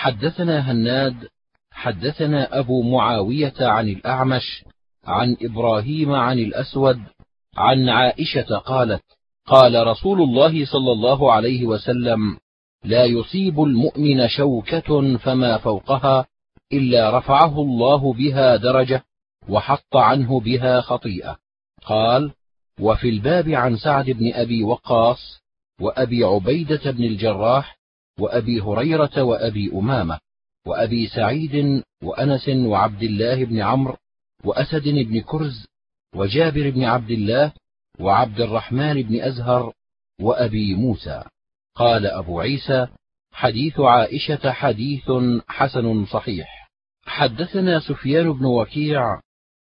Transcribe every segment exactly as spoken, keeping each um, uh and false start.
حدثنا هناد حدثنا أبو معاوية عن الأعمش عن إبراهيم عن الأسود عن عائشة قالت: قال رسول الله صلى الله عليه وسلم: لا يصيب المؤمن شوكة فما فوقها إلا رفعه الله بها درجة وحط عنه بها خطيئة. قال: وفي الباب عن سعد بن أبي وقاص وأبي عبيدة بن الجراح وأبي هريرة وأبي أمامة وأبي سعيد وأنس وعبد الله بن عمرو وأسد بن كرز وجابر بن عبد الله وعبد الرحمن بن أزهر وأبي موسى. قال أبو عيسى: حديث عائشة حديث حسن صحيح. حدثنا سفيان بن وكيع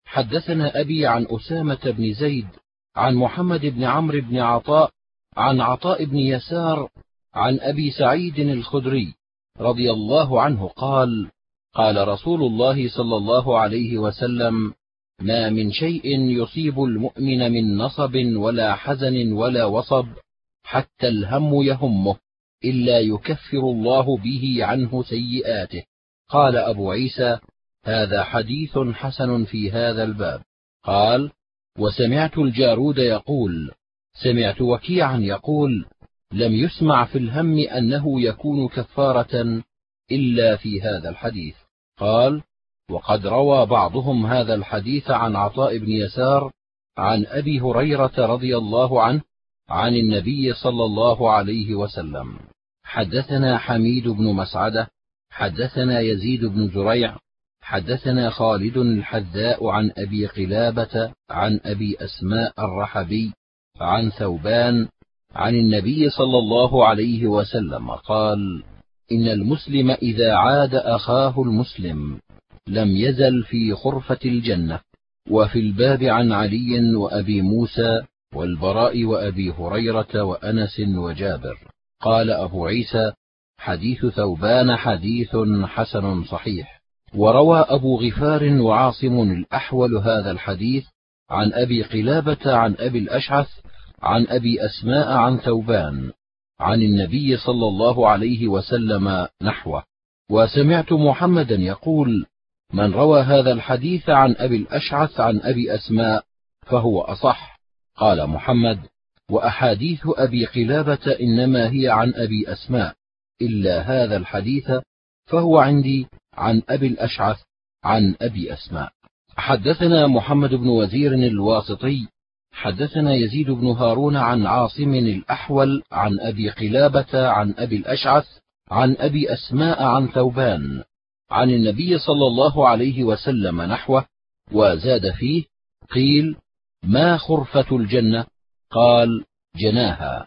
حدثنا أبي عن أسامة بن زيد عن محمد بن عمرو بن عطاء عن عطاء بن يسار عن أبي سعيد الخدري رضي الله عنه قال: قال رسول الله صلى الله عليه وسلم: ما من شيء يصيب المؤمن من نصب ولا حزن ولا وصب حتى الهم يهمه إلا يكفر الله به عنه سيئاته. قال أبو عيسى: هذا حديث حسن في هذا الباب. قال: وسمعت الجارود يقول: سمعت وكيعا يقول: لم يسمع في الهم أنه يكون كفارة إلا في هذا الحديث. قال: وقد روى بعضهم هذا الحديث عن عطاء بن يسار عن أبي هريرة رضي الله عنه عن النبي صلى الله عليه وسلم. حدثنا حميد بن مسعدة حدثنا يزيد بن زريع حدثنا خالد الحذاء عن أبي قلابة عن أبي أسماء الرحبي عن ثوبان عن النبي صلى الله عليه وسلم قال: إن المسلم إذا عاد أخاه المسلم لم يزل في خرفة الجنة. وفي الباب عن علي وأبي موسى والبراء وأبي هريرة وأنس وجابر. قال أبو عيسى: حديث ثوبان حديث حسن صحيح. وروى أبو غفار وعاصم الأحول هذا الحديث عن أبي قلابة عن أبي الأشعث عن أبي أسماء عن ثوبان عن النبي صلى الله عليه وسلم نحوه. وسمعت محمدا يقول: من روى هذا الحديث عن أبي الأشعث عن أبي أسماء فهو أصح. قال محمد: وأحاديث أبي قلابة إنما هي عن أبي أسماء إلا هذا الحديث فهو عندي عن أبي الأشعث عن أبي أسماء. حدثنا محمد بن وزير الواسطي حدثنا يزيد بن هارون عن عاصم الأحول عن أبي قلابة عن أبي الأشعث عن أبي أسماء عن ثوبان عن النبي صلى الله عليه وسلم نحوه، وزاد فيه: قيل: ما خرفة الجنة؟ قال: جناها.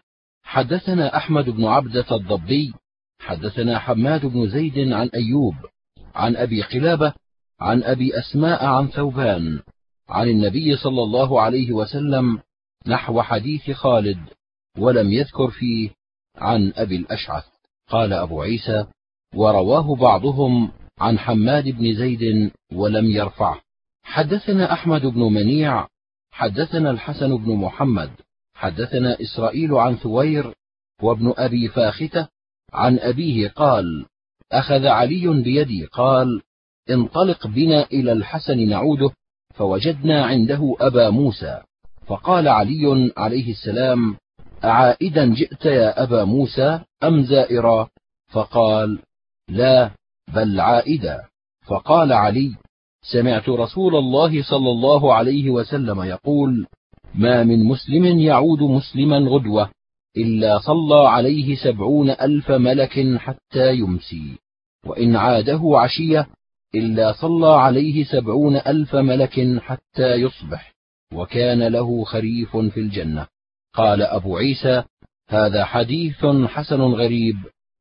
حدثنا أحمد بن عبدة الضبي حدثنا حماد بن زيد عن أيوب عن أبي قلابة عن أبي أسماء عن ثوبان عن النبي صلى الله عليه وسلم نحو حديث خالد، ولم يذكر فيه عن أبي الأشعث. قال أبو عيسى: ورواه بعضهم عن حماد بن زيد ولم يرفعه. حدثنا أحمد بن منيع حدثنا الحسن بن محمد حدثنا إسرائيل عن ثوير وابن أبي فاختة عن أبيه قال: أخذ علي بيدي قال: انطلق بنا إلى الحسن نعوده، فوجدنا عنده أبا موسى، فقال علي عليه السلام: أعائدا جئت يا أبا موسى أم زائرا؟ فقال: لا، بل عائدا. فقال علي: سمعت رسول الله صلى الله عليه وسلم يقول: ما من مسلم يعود مسلما غدوة إلا صلى عليه سبعون ألف ملك حتى يمسي، وإن عاده عشية إلا صلى عليه سبعون ألف ملك حتى يصبح، وكان له خريف في الجنة. قال أبو عيسى: هذا حديث حسن غريب،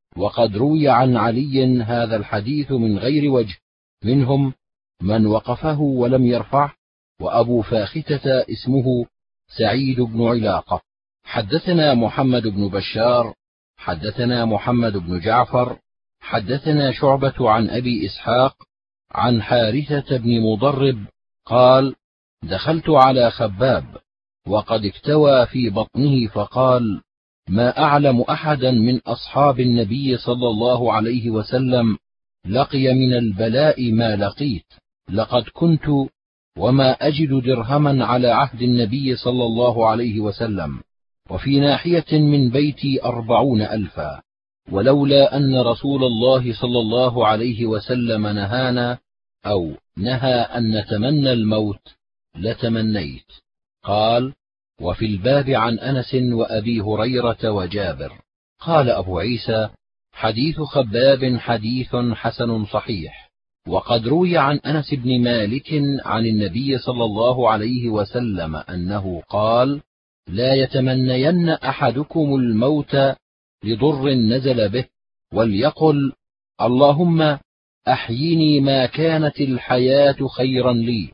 وقد روي عن علي هذا الحديث من غير وجه، منهم من وقفه ولم يرفعه، وأبو فاختة اسمه سعيد بن علاقة. حدثنا محمد بن بشار حدثنا محمد بن جعفر حدثنا شعبة عن أبي إسحاق عن حارثة بن مضرب قال: دخلت على خباب وقد اكتوى في بطنه، فقال: ما أعلم أحدا من أصحاب النبي صلى الله عليه وسلم لقي من البلاء ما لقيت، لقد كنت وما أجد درهما على عهد النبي صلى الله عليه وسلم، وفي ناحية من بيتي أربعون ألفا، ولولا أن رسول الله صلى الله عليه وسلم نهانا أو نهى أن نتمنى الموت لتمنيت. قال: وفي الباب عن أنس وأبي هريرة وجابر. قال أبو عيسى: حديث خباب حديث حسن صحيح. وقد روي عن أنس بن مالك عن النبي صلى الله عليه وسلم أنه قال: لا يتمنين أحدكم الموت لضر نزل به، وليقل: اللهم أحيني ما كانت الحياة خيرا لي،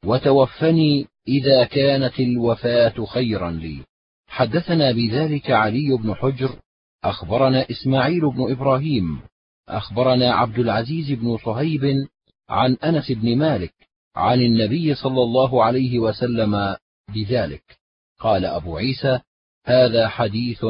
وتوفني إذا كانت الوفاة خيرا لي. حدثنا بذلك علي بن حجر أخبرنا إسماعيل بن إبراهيم أخبرنا عبد العزيز بن صهيب عن أنس بن مالك عن النبي صلى الله عليه وسلم بذلك. قال أبو عيسى: هذا حديث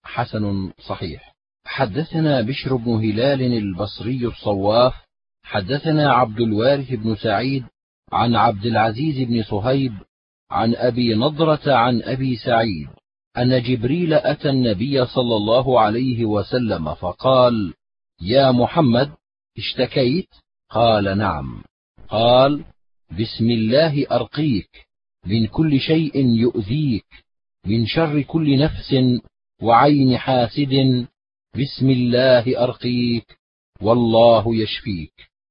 حسن صحيح. حدثنا بشر بن هلال البصري الصواف حدثنا عبد الوارث بن سعيد عن عبد العزيز بن صهيب عن أبي نضرة عن أبي سعيد أن جبريل أتى النبي صلى الله عليه وسلم فقال: يا محمد، اشتكيت؟ قال: نعم. قال: بسم الله أرقيك من كل شيء يؤذيك، من شر كل نفس وعين حاسد، بسم الله أرقيك والله يشفيك.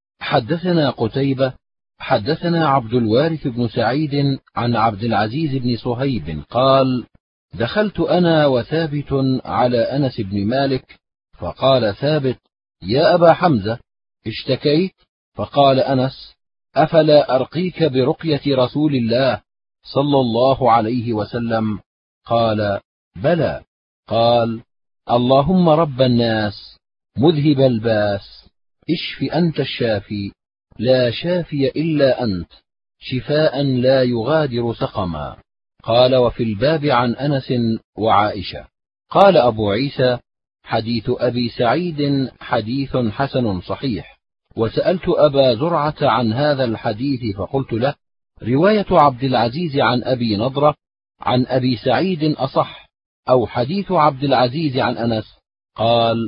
حدثنا قتيبة حدثنا عبد الوارث بن سعيد عن عبد العزيز بن صهيب قال: دخلت أنا وثابت على أنس بن مالك، فقال ثابت: يا أبا حمزة، اشتكيت؟ فقال أنس: أفلا أرقيك برقية رسول الله صلى الله عليه وسلم؟ قال: بلى. قال: اللهم رب الناس مذهب الباس، اشف أنت الشافي، لا شافي إلا أنت، شفاء لا يغادر سقما. قال: وفي الباب عن أنس وعائشة. قال أبو عيسى: حديث أبي سعيد حديث حسن صحيح. وسألت أبا زرعة عن هذا الحديث فقلت له: رواية عبد العزيز عن أبي نضرة عن أبي سعيد أصح، أو حديث عبد العزيز عن أنس؟ قال: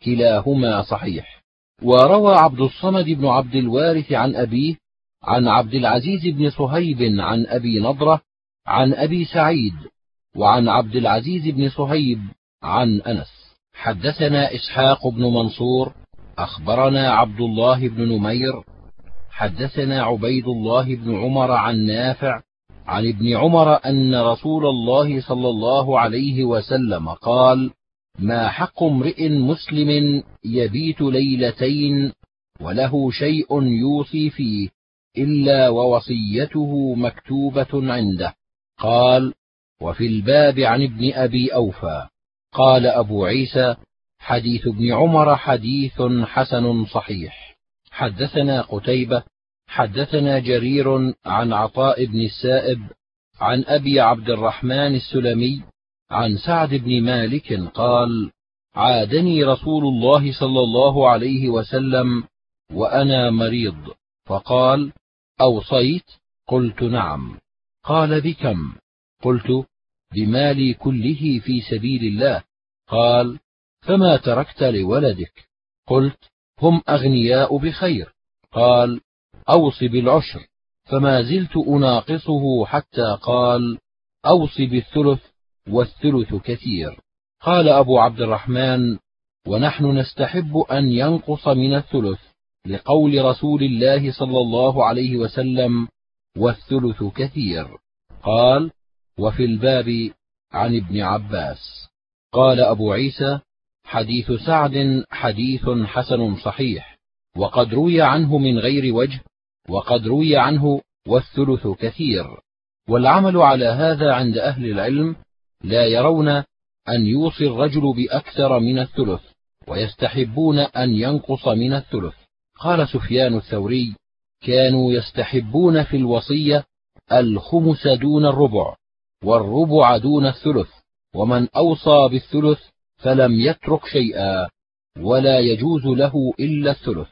كلاهما صحيح. وروى عبد الصمد بن عبد الوارث عن أبيه عن عبد العزيز بن صهيب عن أبي نضرة عن أبي سعيد وعن عبد العزيز بن صهيب عن أنس. حدثنا إسحاق بن منصور أخبرنا عبد الله بن نمير حدثنا عبيد الله بن عمر عن نافع عن ابن عمر أن رسول الله صلى الله عليه وسلم قال: ما حق امرئ مسلم يبيت ليلتين وله شيء يوصي فيه إلا ووصيته مكتوبة عنده. قال: وفي الباب عن ابن أبي أوفى. قال أبو عيسى: حديث ابن عمر حديث حسن صحيح. حدثنا قتيبة حدثنا جرير عن عطاء بن السائب عن أبي عبد الرحمن السلمي عن سعد بن مالك قال: عادني رسول الله صلى الله عليه وسلم وأنا مريض، فقال: أوصيت؟ قلت: نعم. قال: بكم؟ قلت: بمالي كله في سبيل الله. قال: فما تركت لولدك؟ قلت: هم أغنياء بخير. قال: أوص بالعشر. فما زلت أناقصه حتى قال: أوص بالثلث، والثلث كثير. قال أبو عبد الرحمن: ونحن نستحب أن ينقص من الثلث، لقول رسول الله صلى الله عليه وسلم: والثلث كثير. قال: وفي الباب عن ابن عباس. قال أبو عيسى: حديث سعد حديث حسن صحيح، وقد روي عنه من غير وجه، وقد روي عنه والثلث كثير. والعمل على هذا عند أهل العلم، لا يرون أن يوصي الرجل بأكثر من الثلث، ويستحبون أن ينقص من الثلث. قال سفيان الثوري: كانوا يستحبون في الوصية الخمس دون الربع، والربع دون الثلث، ومن أوصى بالثلث فلم يترك شيئا، ولا يجوز له إلا الثلث.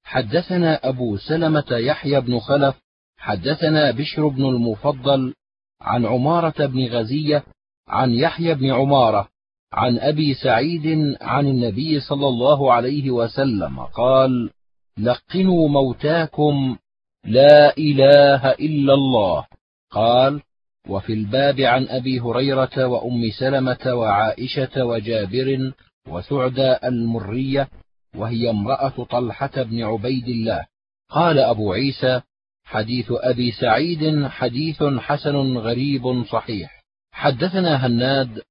حدثنا أبو سلمة يحيى بن خلف حدثنا بشر بن المفضل عن عمارة بن غزية عن يحيى بن عمارة عن أبي سعيد عن النبي صلى الله عليه وسلم قال: لقنوا موتاكم لا إله إلا الله. قال: وفي الباب عن أبي هريرة وأم سلمة وعائشة وجابر وسعدى المرية وهي امرأة طلحة بن عبيد الله. قال أبو عيسى: حديث أبي سعيد حديث حسن غريب صحيح. حدثنا هناد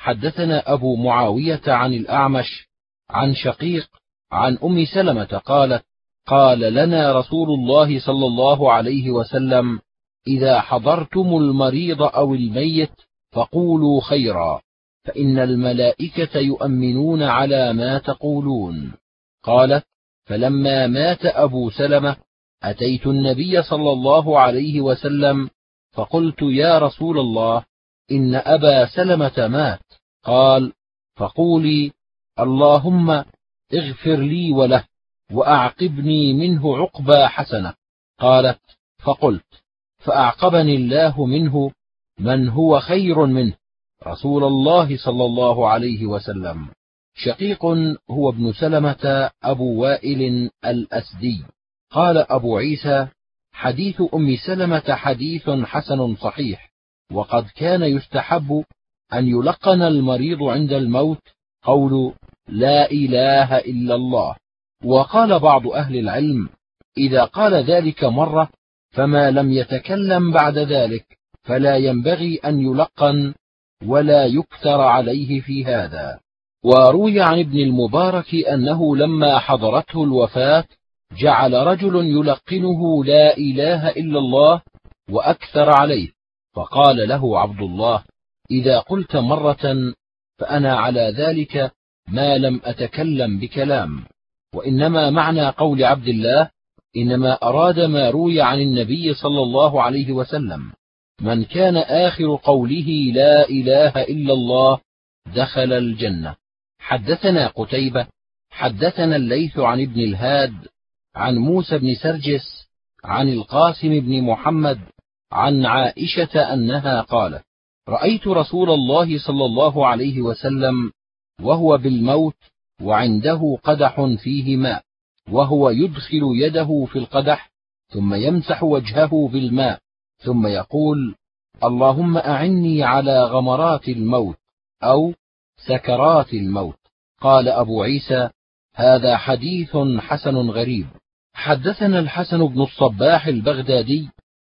حدثنا أبو معاوية عن الأعمش عن شقيق عن أم سلمة قالت: قال لنا رسول الله صلى الله عليه وسلم: إذا حضرتم المريض أو الميت فقولوا خيرا، فإن الملائكة يؤمنون على ما تقولون. قالت: فلما مات أبو سلمة أتيت النبي صلى الله عليه وسلم فقلت: يا رسول الله، إن أبا سلمة مات. قال: فقولي: اللهم اغفر لي وله وأعقبني منه عقبى حسنة. قالت: فقلت: فأعقبني الله منه من هو خير منه، رسول الله صلى الله عليه وسلم. شقيق هو ابن سلمة أبو وائل الأسدي. قال أبو عيسى: حديث أم سلمة حديث حسن صحيح، وقد كان يستحب أن يلقن المريض عند الموت قول لا إله إلا الله. وقال بعض أهل العلم: إذا قال ذلك مرة فما لم يتكلم بعد ذلك فلا ينبغي أن يلقن ولا يكثر عليه في هذا. وروي عن ابن المبارك أنه لما حضرته الوفاة جعل رجل يلقنه لا إله إلا الله وأكثر عليه، فقال له عبد الله: إذا قلت مرة فأنا على ذلك ما لم أتكلم بكلام. وإنما معنى قول عبد الله إنما أراد ما روي عن النبي صلى الله عليه وسلم: من كان آخر قوله لا إله إلا الله دخل الجنة. حدثنا قتيبة حدثنا الليث عن ابن الهاد عن موسى بن سرجس عن القاسم بن محمد عن عائشة أنها قالت: رأيت رسول الله صلى الله عليه وسلم وهو بالموت وعنده قدح فيه ماء، وهو يدخل يده في القدح ثم يمسح وجهه بالماء ثم يقول: اللهم أعني على غمرات الموت أو سكرات الموت. قال أبو عيسى: هذا حديث حسن غريب. حدثنا الحسن بن الصباح البغدادي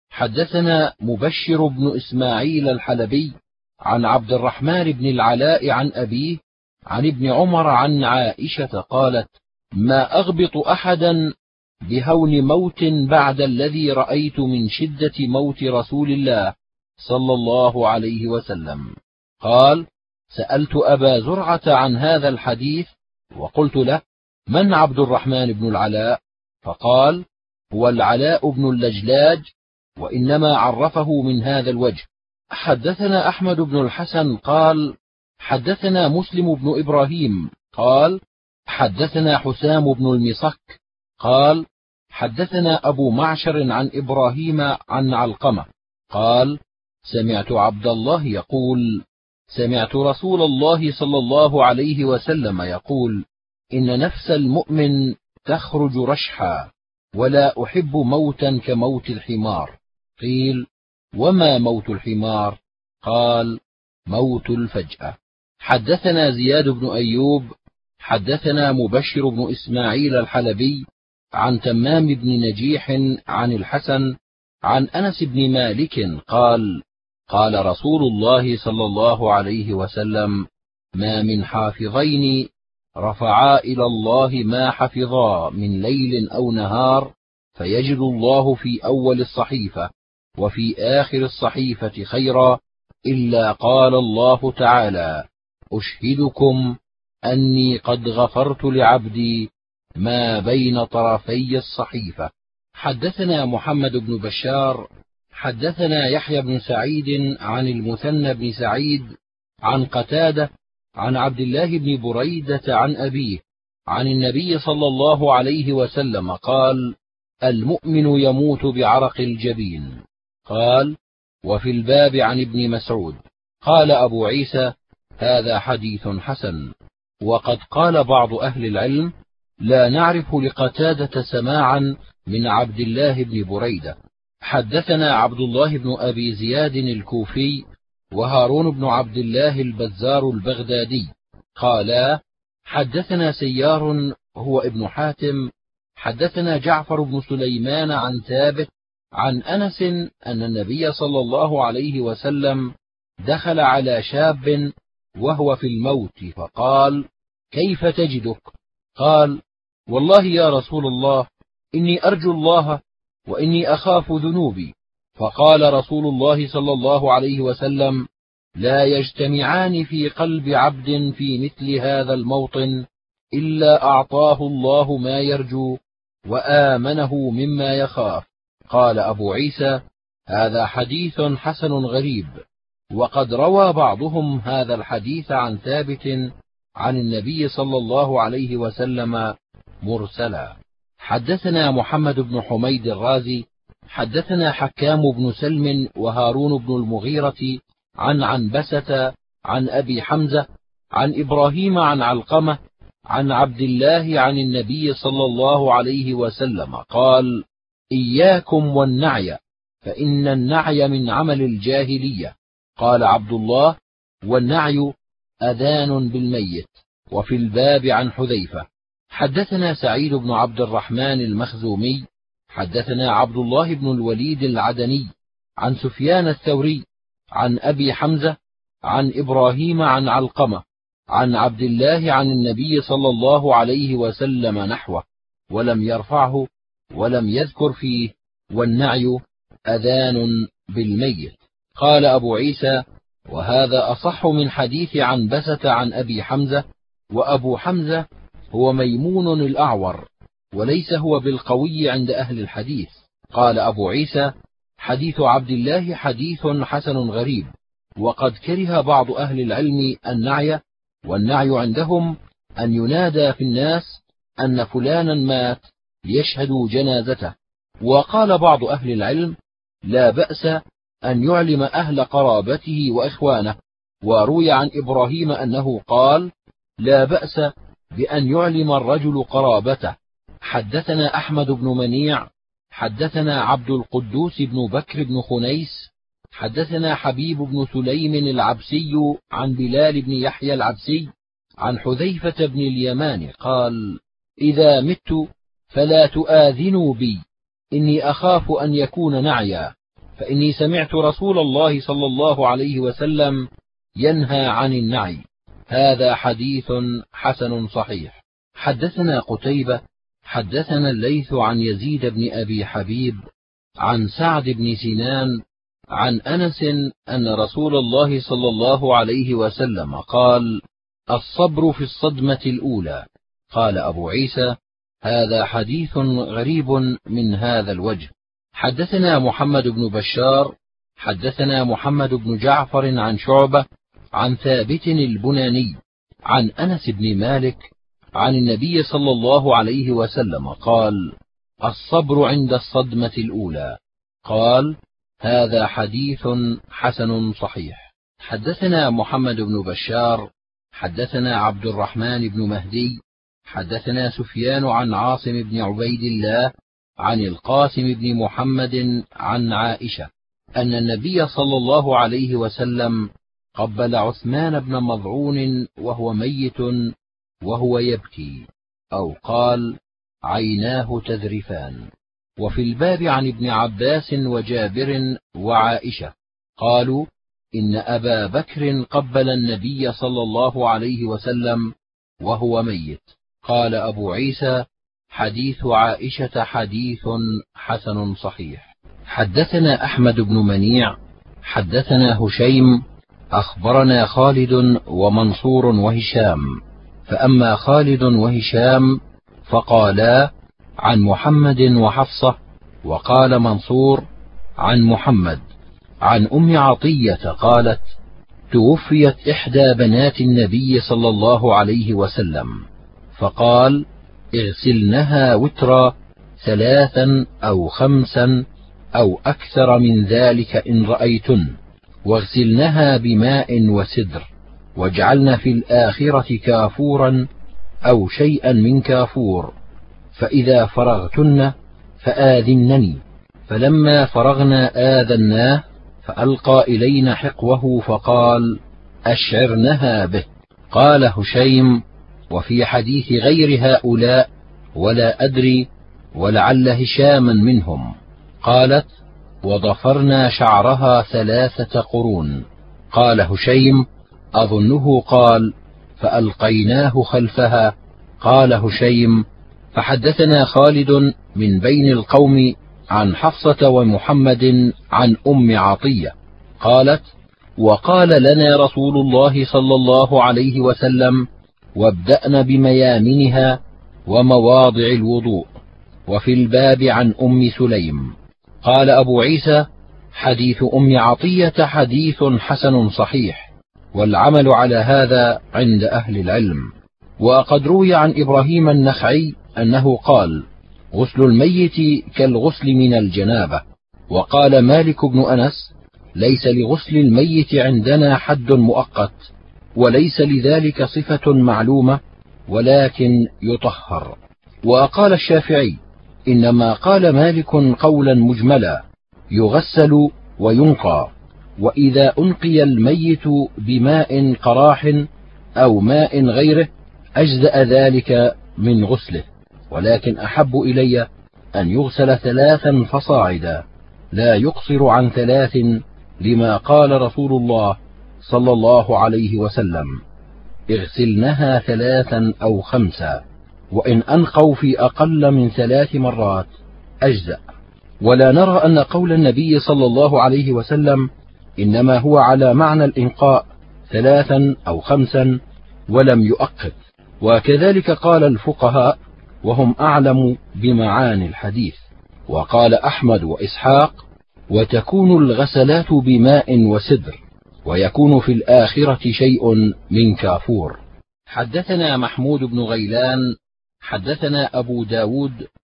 حدثنا مبشر بن إسماعيل الحلبي عن عبد الرحمن بن العلاء عن أبيه عن ابن عمر عن عائشة قالت: ما أغبط أحدا بهون موت بعد الذي رأيت من شدة موت رسول الله صلى الله عليه وسلم. قال: سألت أبا زرعة عن هذا الحديث وقلت له: من عبد الرحمن بن العلاء؟ فقال: هو العلاء بن اللجلاج، وإنما عرفه من هذا الوجه. حدثنا أحمد بن الحسن قال: حدثنا مسلم بن إبراهيم قال: حدثنا حسام بن المصك قال: حدثنا أبو معشر عن إبراهيم عن علقمة قال: سمعت عبد الله يقول: سمعت رسول الله صلى الله عليه وسلم يقول: إن نفس المؤمن تخرج رشحا، ولا أحب موتا كموت الحمار. قيل: وما موت الحمار؟ قال: موت الفجأة. حدثنا زياد بن أيوب حدثنا مبشر بن إسماعيل الحلبي عن تمام بن نجيح عن الحسن عن أنس بن مالك قال: قال رسول الله صلى الله عليه وسلم: ما من حافظين رفعا إلى الله ما حفظا من ليل أو نهار فيجد الله في أول الصحيفة وفي آخر الصحيفة خيرا إلا قال الله تعالى: أشهدكم أني قد غفرت لعبدي ما بين طرفي الصحيفة. حدثنا محمد بن بشار حدثنا يحيى بن سعيد عن المثنى بن سعيد عن قتادة عن عبد الله بن بريدة عن أبيه عن النبي صلى الله عليه وسلم قال: المؤمن يموت بعرق الجبين. قال: وفي الباب عن ابن مسعود. قال أبو عيسى: هذا حديث حسن. وقد قال بعض أهل العلم: لا نعرف لقتادة سماعا من عبد الله بن بريدة. حدثنا عبد الله بن أبي زياد الكوفي وهارون بن عبد الله البزار البغدادي قالا: حدثنا سيار هو ابن حاتم حدثنا جعفر بن سليمان عن ثابت عن أنس أن النبي صلى الله عليه وسلم دخل على شاب وهو في الموت فقال: كيف تجدك؟ قال: والله يا رسول الله إني أرجو الله وإني أخاف ذنوبي. فقال رسول الله صلى الله عليه وسلم: لا يجتمعان في قلب عبد في مثل هذا الموطن إلا أعطاه الله ما يرجو وآمنه مما يخاف. قال أبو عيسى: هذا حديث حسن غريب. وقد روى بعضهم هذا الحديث عن ثابت عن النبي صلى الله عليه وسلم مرسلا. حدثنا محمد بن حميد الرازي حدثنا حكام بن سلم وهارون بن المغيرة عن عنبسة عن أبي حمزة عن إبراهيم عن علقمة عن عبد الله عن النبي صلى الله عليه وسلم قال: إياكم والنعي فإن النعي من عمل الجاهلية. قال عبد الله: والنعي أذان بالميت. وفي الباب عن حذيفة. حدثنا سعيد بن عبد الرحمن المخزومي حدثنا عبد الله بن الوليد العدني عن سفيان الثوري عن أبي حمزة عن إبراهيم عن علقمة عن عبد الله عن النبي صلى الله عليه وسلم نحوه، ولم يرفعه ولم يذكر فيه: والنعي أذان بالميت. قال أبو عيسى: وهذا أصح من حديث عنبسة عن أبي حمزة، وأبو حمزة هو ميمون الأعور، وليس هو بالقوي عند أهل الحديث. قال أبو عيسى: حديث عبد الله حديث حسن غريب. وقد كره بعض أهل العلم النعي، والنعي عندهم أن ينادى في الناس أن فلانا مات ليشهدوا جنازته. وقال بعض أهل العلم: لا بأس أن يعلم أهل قرابته وإخوانه. وروي عن إبراهيم أنه قال: لا بأس بأن يعلم الرجل قرابته. حدثنا أحمد بن منيع حدثنا عبد القدوس بن بكر بن خنيس حدثنا حبيب بن سليم العبسي عن بلال بن يحيى العبسي عن حذيفة بن اليمان قال: إذا مت فلا تؤاذنوا بي، إني أخاف أن يكون نعيا، فإني سمعت رسول الله صلى الله عليه وسلم ينهى عن النعي. هذا حديث حسن صحيح. حدثنا قتيبة حدثنا الليث عن يزيد بن أبي حبيب عن سعد بن سنان عن أنس أن رسول الله صلى الله عليه وسلم قال: الصبر في الصدمة الأولى. قال أبو عيسى: هذا حديث غريب من هذا الوجه. حدثنا محمد بن بشار حدثنا محمد بن جعفر عن شعبة عن ثابت البناني عن أنس بن مالك عن النبي صلى الله عليه وسلم قال: الصبر عند الصدمة الأولى. قال: هذا حديث حسن صحيح. حدثنا محمد بن بشار حدثنا عبد الرحمن بن مهدي حدثنا سفيان عن عاصم بن عبيد الله عن القاسم بن محمد عن عائشة أن النبي صلى الله عليه وسلم قبل عثمان بن مظعون وهو ميت وهو يبكي، أو قال: عيناه تذرفان. وفي الباب عن ابن عباس وجابر وعائشة قالوا: إن أبا بكر قبل النبي صلى الله عليه وسلم وهو ميت. قال أبو عيسى: حديث عائشة حديث حسن صحيح. حدثنا أحمد بن منيع حدثنا هشيم أخبرنا خالد ومنصور وهشام، فأما خالد وهشام فقالا عن محمد وحفصة، وقال منصور عن محمد عن أم عطية قالت: توفيت إحدى بنات النبي صلى الله عليه وسلم، فقال: اغسلنها وترا ثلاثا أو خمسا أو أكثر من ذلك إن رأيتن، واغسلنها بماء وسدر، واجعلن في الآخرة كافورا أو شيئا من كافور، فإذا فرغتن فآذنني. فلما فرغنا آذناه، فألقى إلينا حقوه فقال: أشعرنها به. قال هشيم: وفي حديث غير هؤلاء ولا أدري، ولعل هشاما منهم. قالت: وضفرنا شعرها ثلاثة قرون. قال هشيم: أظنه قال: فألقيناه خلفها. قال هشيم: فحدثنا خالد من بين القوم عن حفصة ومحمد عن أم عطية قالت: وقال لنا رسول الله صلى الله عليه وسلم: وابدأن بميامنها ومواضع الوضوء. وفي الباب عن أم سليم. قال أبو عيسى: حديث أم عطية حديث حسن صحيح، والعمل على هذا عند أهل العلم. وقد روي عن إبراهيم النخعي أنه قال: غسل الميت كالغسل من الجنابة. وقال مالك بن أنس: ليس لغسل الميت عندنا حد مؤقت، وليس لذلك صفة معلومة، ولكن يطهر. وقال الشافعي: إنما قال مالك قولا مجملا: يغسل وينقى، وإذا أنقي الميت بماء قراح أو ماء غيره أجزأ ذلك من غسله، ولكن أحب إلي أن يغسل ثلاثا فصاعدا، لا يقصر عن ثلاث، لما قال رسول الله صلى الله عليه وسلم: اغسلنها ثلاثا أو خمسا، وإن أنقوا في أقل من ثلاث مرات أجزأ. ولا نرى أن قول النبي صلى الله عليه وسلم إنما هو على معنى الإنقاء ثلاثا أو خمسا، ولم يؤقت. وكذلك قال الفقهاء، وهم أعلم بمعاني الحديث. وقال أحمد وإسحاق: وتكون الغسلات بماء وسدر، ويكون في الآخرة شيء من كافور. حدثنا محمود بن غيلان حدثنا أبو داود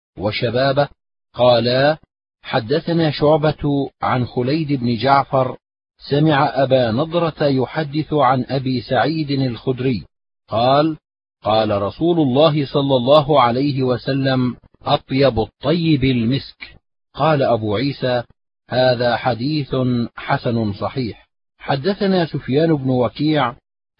وشبابه قالا: حدثنا شعبة عن خليد بن جعفر سمع أبا نضرة يحدث عن أبي سعيد الخدري قال: قال رسول الله صلى الله عليه وسلم: أطيب الطيب المسك. قال أبو عيسى: هذا حديث حسن صحيح. حدثنا سفيان بن وكيع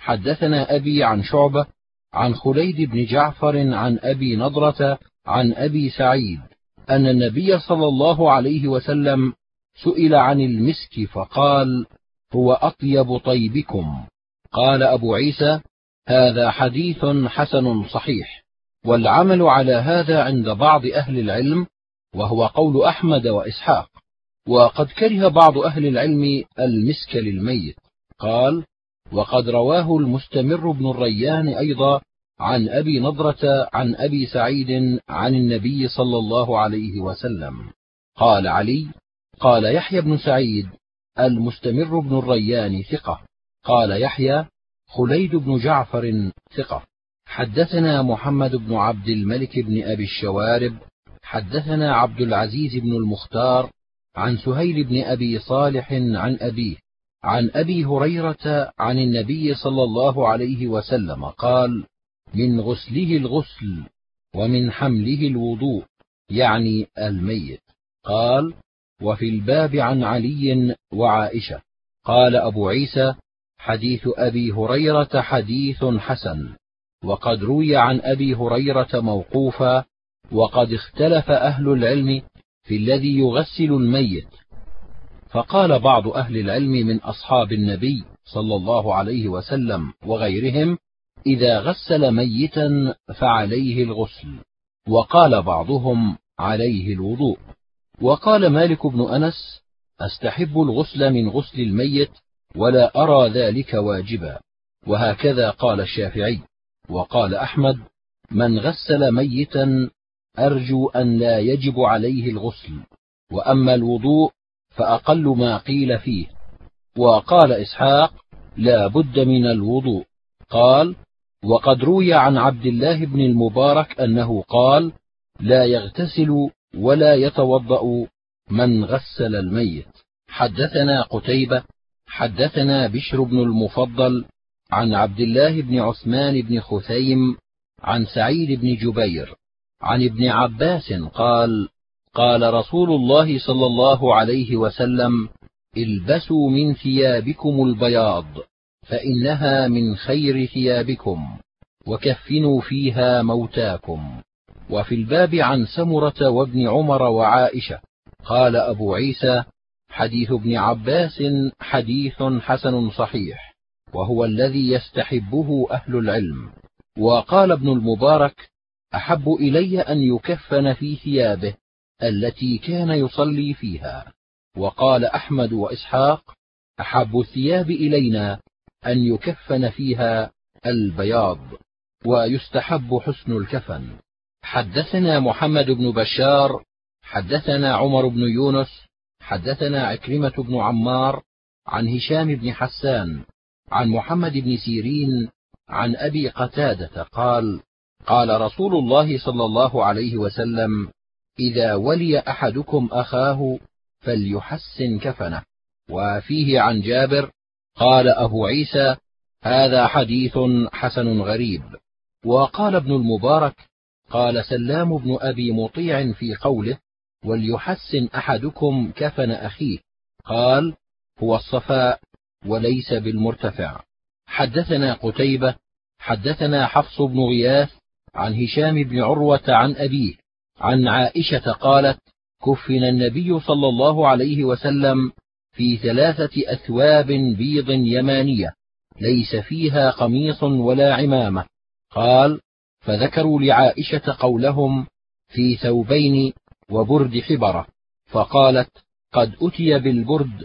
حدثنا أبي عن شعبة عن خليد بن جعفر عن أبي نضرة عن أبي سعيد أن النبي صلى الله عليه وسلم سئل عن المسك فقال: هو أطيب طيبكم. قال أبو عيسى: هذا حديث حسن صحيح، والعمل على هذا عند بعض أهل العلم، وهو قول أحمد وإسحاق. وقد كره بعض أهل العلم المسك للميت. قال: وقد رواه المستمر بن الريان أيضا عن أبي نضرة عن أبي سعيد عن النبي صلى الله عليه وسلم. قال علي: قال يحيى بن سعيد: المستمر بن الريان ثقة. قال يحيى: خليد بن جعفر ثقة. حدثنا محمد بن عبد الملك بن أبي الشوارب حدثنا عبد العزيز بن المختار عن سهيل بن أبي صالح عن أبيه عن أبي هريرة عن النبي صلى الله عليه وسلم قال: من غسله الغسل ومن حمله الوضوء، يعني الميت. قال: وفي الباب عن علي وعائشة. قال أبو عيسى: حديث أبي هريرة حديث حسن، وقد روي عن أبي هريرة موقوفا، وقد اختلف أهل العلم في الذي يغسل الميت. فقال بعض أهل العلم من أصحاب النبي صلى الله عليه وسلم وغيرهم: إذا غسل ميتا فعليه الغسل. وقال بعضهم: عليه الوضوء. وقال مالك بن أنس: أستحب الغسل من غسل الميت، ولا أرى ذلك واجبا. وهكذا قال الشافعي. وقال أحمد: من غسل ميتا أرجو أن لا يجب عليه الغسل، وأما الوضوء فأقل ما قيل فيه. وقال إسحاق: لا بد من الوضوء. قال: وقد روي عن عبد الله بن المبارك أنه قال: لا يغتسل ولا يتوضأ من غسل الميت. حدثنا قتيبة حدثنا بشر بن المفضل عن عبد الله بن عثمان بن خثيم عن سعيد بن جبير عن ابن عباس قال: قال رسول الله صلى الله عليه وسلم: البسوا من ثيابكم البياض فإنها من خير ثيابكم، وكفنوا فيها موتاكم. وفي الباب عن سمرة وابن عمر وعائشة. قال أبو عيسى: حديث ابن عباس حديث حسن صحيح، وهو الذي يستحبه أهل العلم. وقال ابن المبارك: أحب إلي أن يكفن في ثيابه التي كان يصلي فيها. وقال أحمد وإسحاق: أحب الثياب إلينا أن يكفن فيها البياض، ويستحب حسن الكفن. حدثنا محمد بن بشار حدثنا عمر بن يونس حدثنا عكرمة بن عمار عن هشام بن حسان عن محمد بن سيرين عن أبي قتادة قال: قال رسول الله صلى الله عليه وسلم: إذا ولي أحدكم أخاه فليحسن كفنه. وفيه عن جابر. قال أبو عيسى: هذا حديث حسن غريب. وقال ابن المبارك: قال سلام بن أبي مطيع في قوله: وليحسن أحدكم كفن أخيه، قال: هو الصفاء وليس بالمرتفع. حدثنا قتيبة حدثنا حفص بن غياث عن هشام بن عروة عن أبيه عن عائشة قالت: كفن النبي صلى الله عليه وسلم في ثلاثة أثواب بيض يمانية ليس فيها قميص ولا عمامة. قال: فذكروا لعائشة قولهم في ثوبين وبرد حبرة، فقالت: قد أتي بالبرد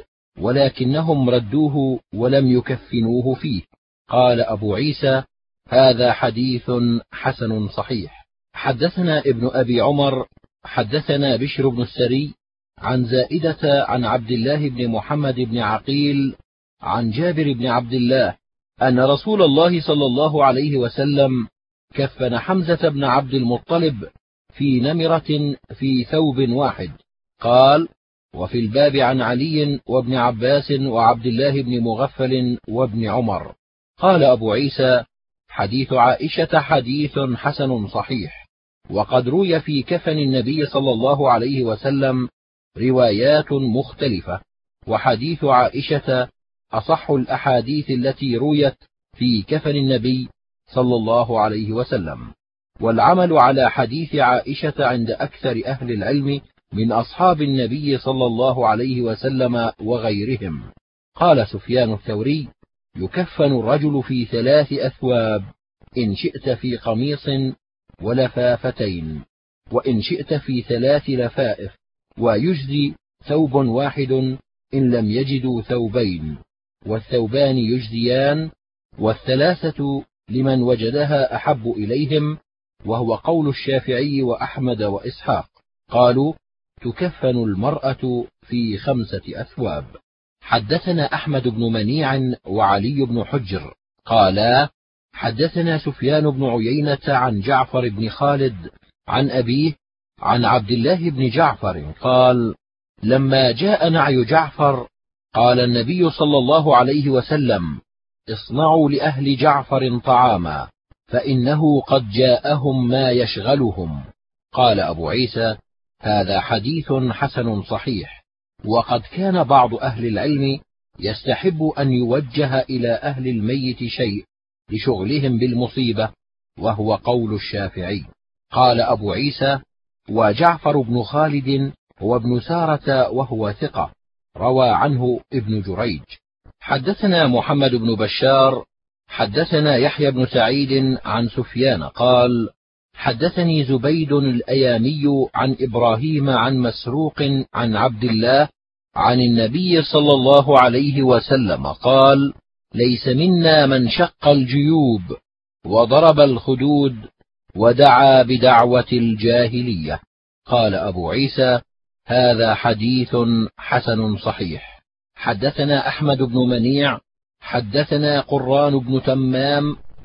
ولكنهم ردوه ولم يكفنوه فيه. قال أبو عيسى: هذا حديث حسن صحيح. حدثنا ابن أبي عمر حدثنا بشر بن السري عن زائدة عن عبد الله بن محمد بن عقيل عن جابر بن عبد الله أن رسول الله صلى الله عليه وسلم كفن حمزة بن عبد المطلب في نمرة في ثوب واحد. قال: وفي الباب عن علي وابن عباس وعبد الله بن مغفل وابن عمر. قال أبو عيسى: حديث عائشة حديث حسن صحيح. وقد روي في كفن النبي صلى الله عليه وسلم روايات مختلفة، وحديث عائشة أصح الأحاديث التي رويت في كفن النبي صلى الله عليه وسلم. والعمل على حديث عائشة عند أكثر أهل العلم من أصحاب النبي صلى الله عليه وسلم وغيرهم. قال سفيان الثوري: يكفن الرجل في ثلاث أثواب، إن شئت في قميص ولفافتين، وإن شئت في ثلاث لفائف، ويجزي ثوب واحد إن لم يجدوا ثوبين، والثوبان يجزيان، والثلاثة لمن وجدها أحب إليهم، وهو قول الشافعي وأحمد وإسحاق. قالوا: تكفن المرأة في خمسة أثواب. حدثنا أحمد بن منيع وعلي بن حجر قالا: حدثنا سفيان بن عيينة عن جعفر بن خالد عن أبيه عن عبد الله بن جعفر قال: لما جاء نعي جعفر قال النبي صلى الله عليه وسلم: اصنعوا لأهل جعفر طعاما فإنه قد جاءهم ما يشغلهم. قال أبو عيسى: هذا حديث حسن صحيح. وقد كان بعض أهل العلم يستحب أن يوجه إلى أهل الميت شيء لشغلهم بالمصيبة، وهو قول الشافعي. قال أبو عيسى: وجعفر بن خالد هو ابن سارة وهو ثقة، روى عنه ابن جريج. حدثنا محمد بن بشار حدثنا يحيى بن سعيد عن سفيان قال: حدثني زبيد الأيامي عن إبراهيم عن مسروق عن عبد الله عن النبي صلى الله عليه وسلم قال: ليس منا من شق الجيوب وضرب الخدود ودعا بدعوة الجاهلية. قال أبو عيسى: هذا حديث حسن صحيح. حدثنا أحمد بن منيع حدثنا قران بن تمام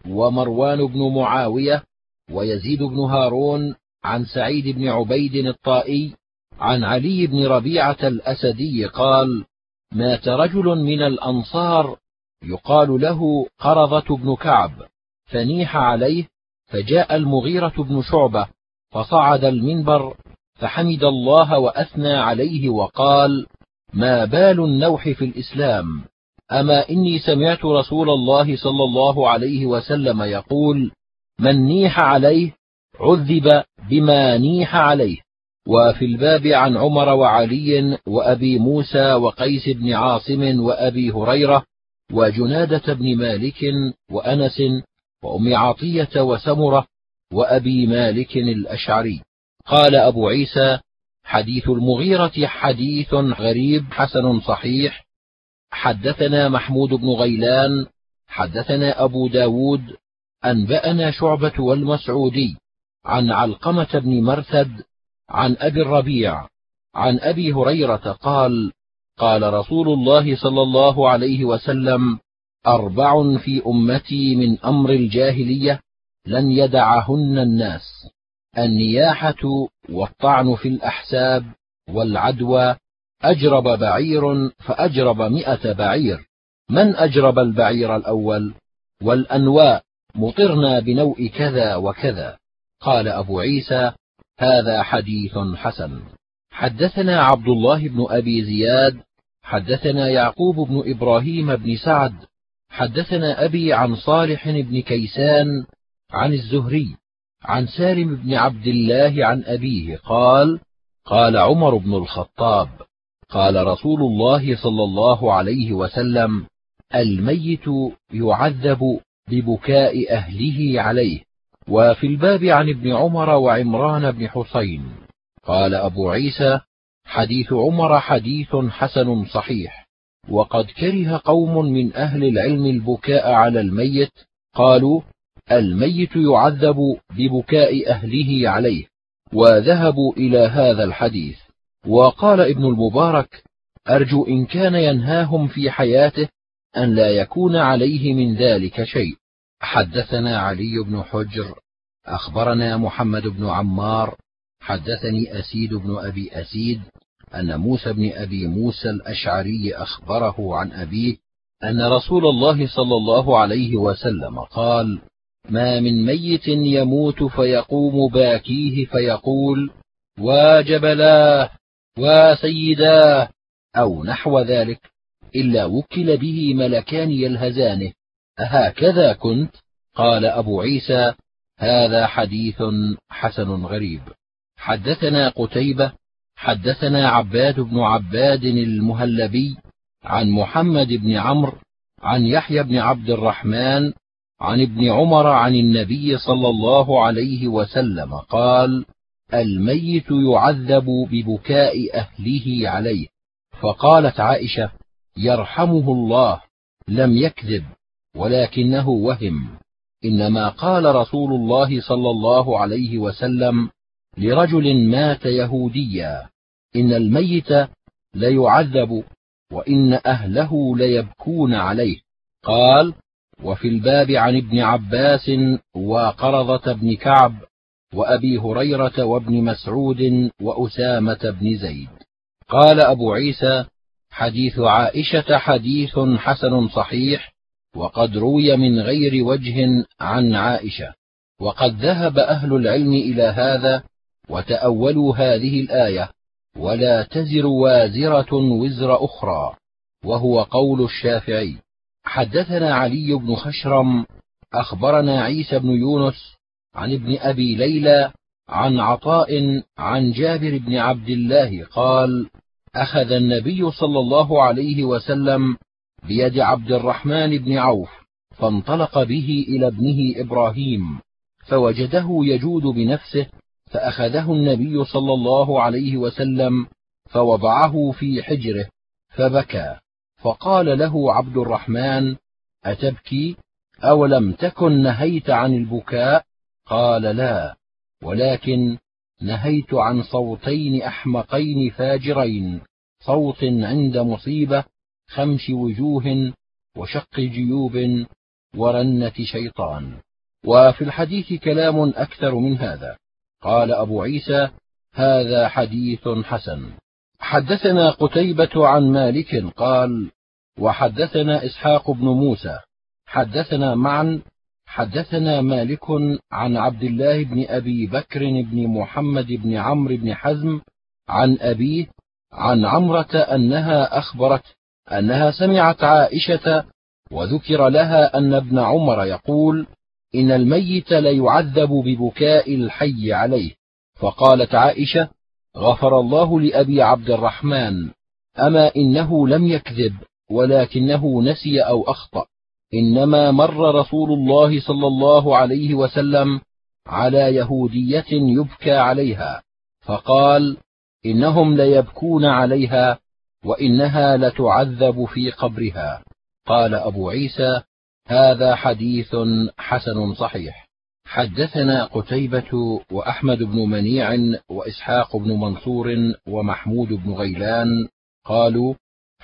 ومروان بن معاوية ويزيد بن هارون عن سعيد بن عبيد الطائي عن علي بن ربيعة الأسدي قال: مات رجل من الأنصار يقال له قرظة بن كعب، فنيح عليه، فجاء المغيرة بن شعبة فصعد المنبر فحمد الله وأثنى عليه وقال: ما بال النوح في الإسلام؟ أما إني سمعت رسول الله صلى الله عليه وسلم يقول: من نيح عليه عذب بما نيح عليه. وفي الباب عن عمر وعلي وأبي موسى وقيس بن عاصم وأبي هريرة وجنادة بن مالك وأنس وأم عطية وسمرة وأبي مالك الأشعري. قال أبو عيسى: حديث المغيرة حديث غريب حسن صحيح. حدثنا محمود بن غيلان حدثنا أبو داود أنبأنا شعبة والمسعودي عن علقمة بن مرثد عن أبي الربيع عن أبي هريرة قال: قال رسول الله صلى الله عليه وسلم: أربع في أمتي من أمر الجاهلية لن يدعهن الناس: النياحة والطعن في الأحساب والعدوى. أجرب بعير فأجرب مئة بعير. من أجرب البعير الأول؟ والأنواء مطرنا بنوء كذا وكذا. قال أبو عيسى: هذا حديث حسن. حدثنا عبد الله بن أبي زياد حدثنا يعقوب بن إبراهيم بن سعد حدثنا أبي عن صالح بن كيسان عن الزهري عن سالم بن عبد الله عن أبيه قال: قال عمر بن الخطاب: قال رسول الله صلى الله عليه وسلم: الميت يعذب ببكاء أهله عليه. وفي الباب عن ابن عمر وعمران بن حسين. قال أبو عيسى: حديث عمر حديث حسن صحيح. وقد كره قوم من أهل العلم البكاء على الميت، قالوا: الميت يعذب ببكاء أهله عليه، وذهبوا إلى هذا الحديث. وقال ابن المبارك: أرجو إن كان ينهاهم في حياته أن لا يكون عليه من ذلك شيء. حدثنا علي بن حجر أخبرنا محمد بن عمار حدثني أسيد بن أبي أسيد أن موسى بن أبي موسى الأشعري أخبره عن أبيه أن رسول الله صلى الله عليه وسلم قال: ما من ميت يموت فيقوم باكيه فيقول: واجبلاه وسيداه أو نحو ذلك، إلا وكل به ملكان يلهزانه: أهكذا كنت؟ قال أبو عيسى: هذا حديث حسن غريب. حدثنا قتيبة حدثنا عباد بن عباد المهلبي عن محمد بن عمرو عن يحيى بن عبد الرحمن عن ابن عمر عن النبي صلى الله عليه وسلم قال: الميت يعذب ببكاء أهله عليه. فقالت عائشة: يرحمه الله، لم يكذب ولكنه وهم، إنما قال رسول الله صلى الله عليه وسلم لرجل مات يهوديا: إن الميت ليعذب وإن أهله ليبكون عليه. قال: وفي الباب عن ابن عباس وقرظة بن كعب وأبي هريرة وابن مسعود وأسامة بن زيد. قال أبو عيسى: حديث عائشة حديث حسن صحيح، وقد روي من غير وجه عن عائشة. وقد ذهب أهل العلم إلى هذا وتأولوا هذه الآية: ولا تزر وازرة وزر أخرى، وهو قول الشافعي. حدثنا علي بن خشرم أخبرنا عيسى بن يونس عن ابن أبي ليلى عن عطاء عن جابر بن عبد الله قال: أخذ النبي صلى الله عليه وسلم بيد عبد الرحمن بن عوف، فانطلق به إلى ابنه إبراهيم، فوجده يجود بنفسه، فأخذه النبي صلى الله عليه وسلم فوضعه في حجره فبكى. فقال له عبد الرحمن: أتبكي؟ أولم تكن نهيت عن البكاء؟ قال: لا، ولكن نهيت عن صوتين أحمقين فاجرين: صوت عند مصيبة، خمش وجوه، وشق جيوب، ورنة شيطان. وفي الحديث كلام أكثر من هذا. قال أبو عيسى: هذا حديث حسن. حدثنا قتيبة عن مالك قال: وحدثنا إسحاق بن موسى حدثنا معا حدثنا مالك عن عبد الله بن أبي بكر بن محمد بن عمرو بن حزم عن أبيه عن عمرة أنها أخبرت أنها سمعت عائشة وذكر لها أن ابن عمر يقول: إن الميت ليعذب ببكاء الحي عليه. فقالت عائشة: غفر الله لأبي عبد الرحمن، أما إنه لم يكذب ولكنه نسي أو أخطأ، إنما مر رسول الله صلى الله عليه وسلم على يهودية يبكى عليها فقال: إنهم ليبكون عليها وإنها لتعذب في قبرها. قال أبو عيسى: هذا حديث حسن صحيح. حدثنا قتيبة وأحمد بن منيع وإسحاق بن منصور ومحمود بن غيلان قالوا: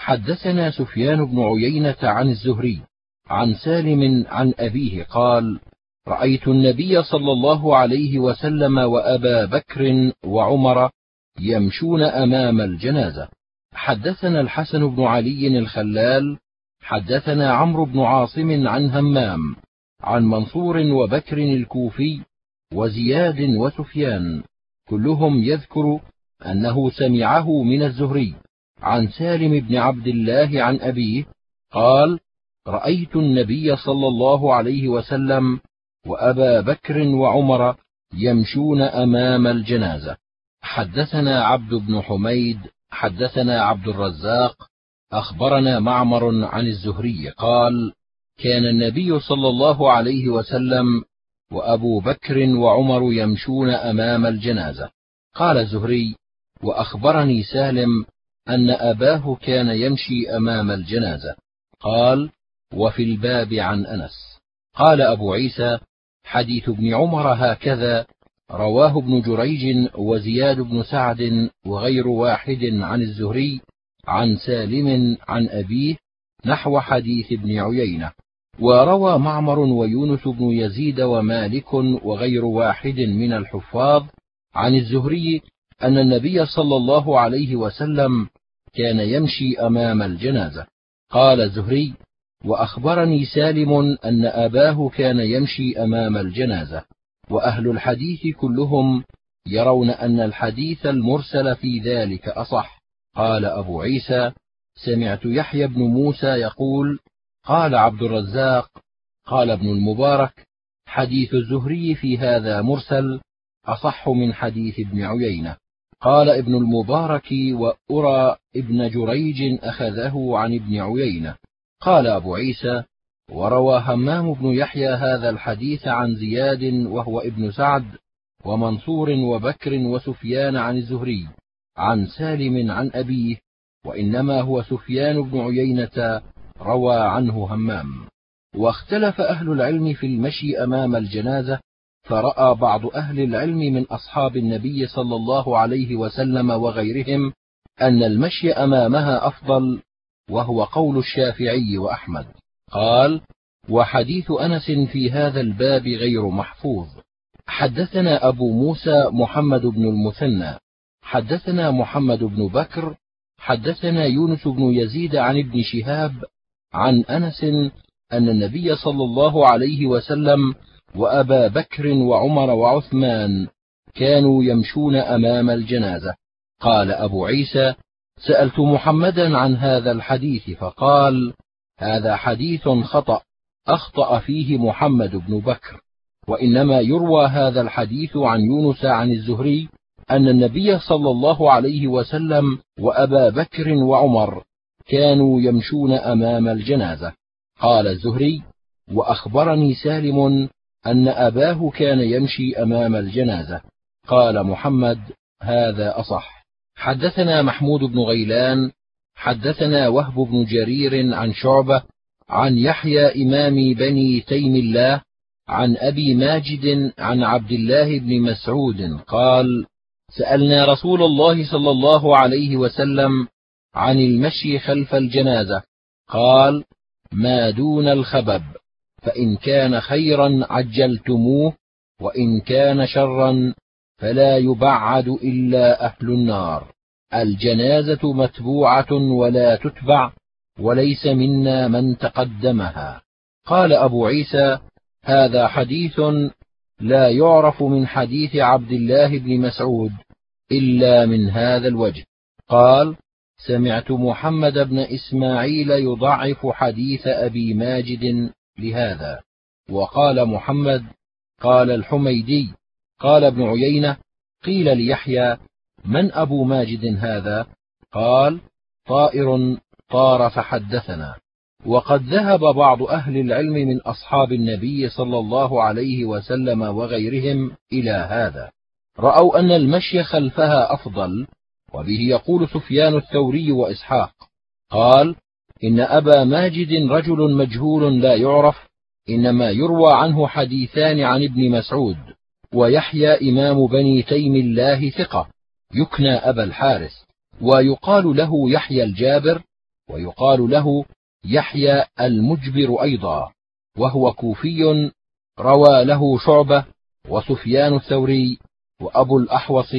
حدثنا سفيان بن عيينة عن الزهري عن سالم عن أبيه قال: رأيت النبي صلى الله عليه وسلم وأبا بكر وعمر يمشون أمام الجنازة. حدثنا الحسن بن علي الخلال حدثنا عمرو بن عاصم عن همام عن منصور وبكر الكوفي وزياد وسفيان، كلهم يذكر أنه سمعه من الزهري عن سالم بن عبد الله عن أبيه قال: رأيت النبي صلى الله عليه وسلم وأبا بكر وعمر يمشون أمام الجنازة. حدثنا عبد بن حميد حدثنا عبد الرزاق أخبرنا معمر عن الزهري قال: كان النبي صلى الله عليه وسلم وأبو بكر وعمر يمشون أمام الجنازة. قال الزهري: وأخبرني سالم أن أباه كان يمشي أمام الجنازة. قال: وفي الباب عن أنس. قال أبو عيسى: حديث ابن عمر هكذا رواه ابن جريج وزياد بن سعد وغير واحد عن الزهري عن سالم عن أبيه نحو حديث ابن عيينة. وروى معمر ويونس بن يزيد ومالك وغير واحد من الحفاظ عن الزهري أن النبي صلى الله عليه وسلم كان يمشي أمام الجنازة. قال الزهري: وأخبرني سالم أن أباه كان يمشي أمام الجنازة. وأهل الحديث كلهم يرون أن الحديث المرسل في ذلك أصح. قال أبو عيسى: سمعت يحيى بن موسى يقول: قال عبد الرزاق قال ابن المبارك: حديث الزهري في هذا مرسل أصح من حديث ابن عيينة. قال ابن المبارك: وأرى ابن جريج أخذه عن ابن عيينة. قال أبو عيسى: وروى همام بن يحيى هذا الحديث عن زياد وهو ابن سعد ومنصور وبكر وسفيان عن الزهري عن سالم عن أبيه، وإنما هو سفيان بن عيينة روى عنه همام. واختلف أهل العلم في المشي أمام الجنازة، فرأى بعض أهل العلم من أصحاب النبي صلى الله عليه وسلم وغيرهم أن المشي أمامها أفضل، وهو قول الشافعي وأحمد. قال: وحديث أنس في هذا الباب غير محفوظ. حدثنا أبو موسى محمد بن المثنى حدثنا محمد بن بكر حدثنا يونس بن يزيد عن ابن شهاب عن أنس أن النبي صلى الله عليه وسلم وأبا بكر وعمر وعثمان كانوا يمشون أمام الجنازة. قال أبو عيسى: سألت محمدا عن هذا الحديث فقال: هذا حديث خطأ أخطأ فيه محمد بن بكر، وإنما يروى هذا الحديث عن يونس عن الزهري أن النبي صلى الله عليه وسلم وأبا بكر وعمر كانوا يمشون أمام الجنازة. قال الزهري: وأخبرني سالم أن أباه كان يمشي أمام الجنازة. قال محمد: هذا أصح. حدثنا محمود بن غيلان حدثنا وهب بن جرير عن شعبة عن يحيى إمام بني تيم الله عن أبي ماجد عن عبد الله بن مسعود قال: سألنا رسول الله صلى الله عليه وسلم عن المشي خلف الجنازة، قال: ما دون الخبب، فإن كان خيرا عجلتموه، وإن كان شرا فلا يبعد إلا أهل النار. الجنازة متبوعة ولا تتبع، وليس منا من تقدمها. قال أبو عيسى: هذا حديث لا يعرف من حديث عبد الله بن مسعود إلا من هذا الوجه. قال: سمعت محمد بن إسماعيل يضعف حديث أبي ماجد لهذا. وقال محمد: قال الحميدي قال ابن عيينة: قيل ليحيى: من أبو ماجد هذا؟ قال: طائر طار فحدثنا. وقد ذهب بعض أهل العلم من أصحاب النبي صلى الله عليه وسلم وغيرهم إلى هذا، رأوا أن المشي خلفها أفضل، وبه يقول سفيان الثوري وإسحاق. قال: إن أبا ماجد رجل مجهول لا يعرف، إنما يروى عنه حديثان عن ابن مسعود. ويحيى إمام بني تيم الله ثقة، يكنى أبا الحارث، ويقال له يحيى الجابر، ويقال له يحيى المجبر أيضا، وهو كوفي، روى له شعبة وسفيان الثوري وأبو الأحوص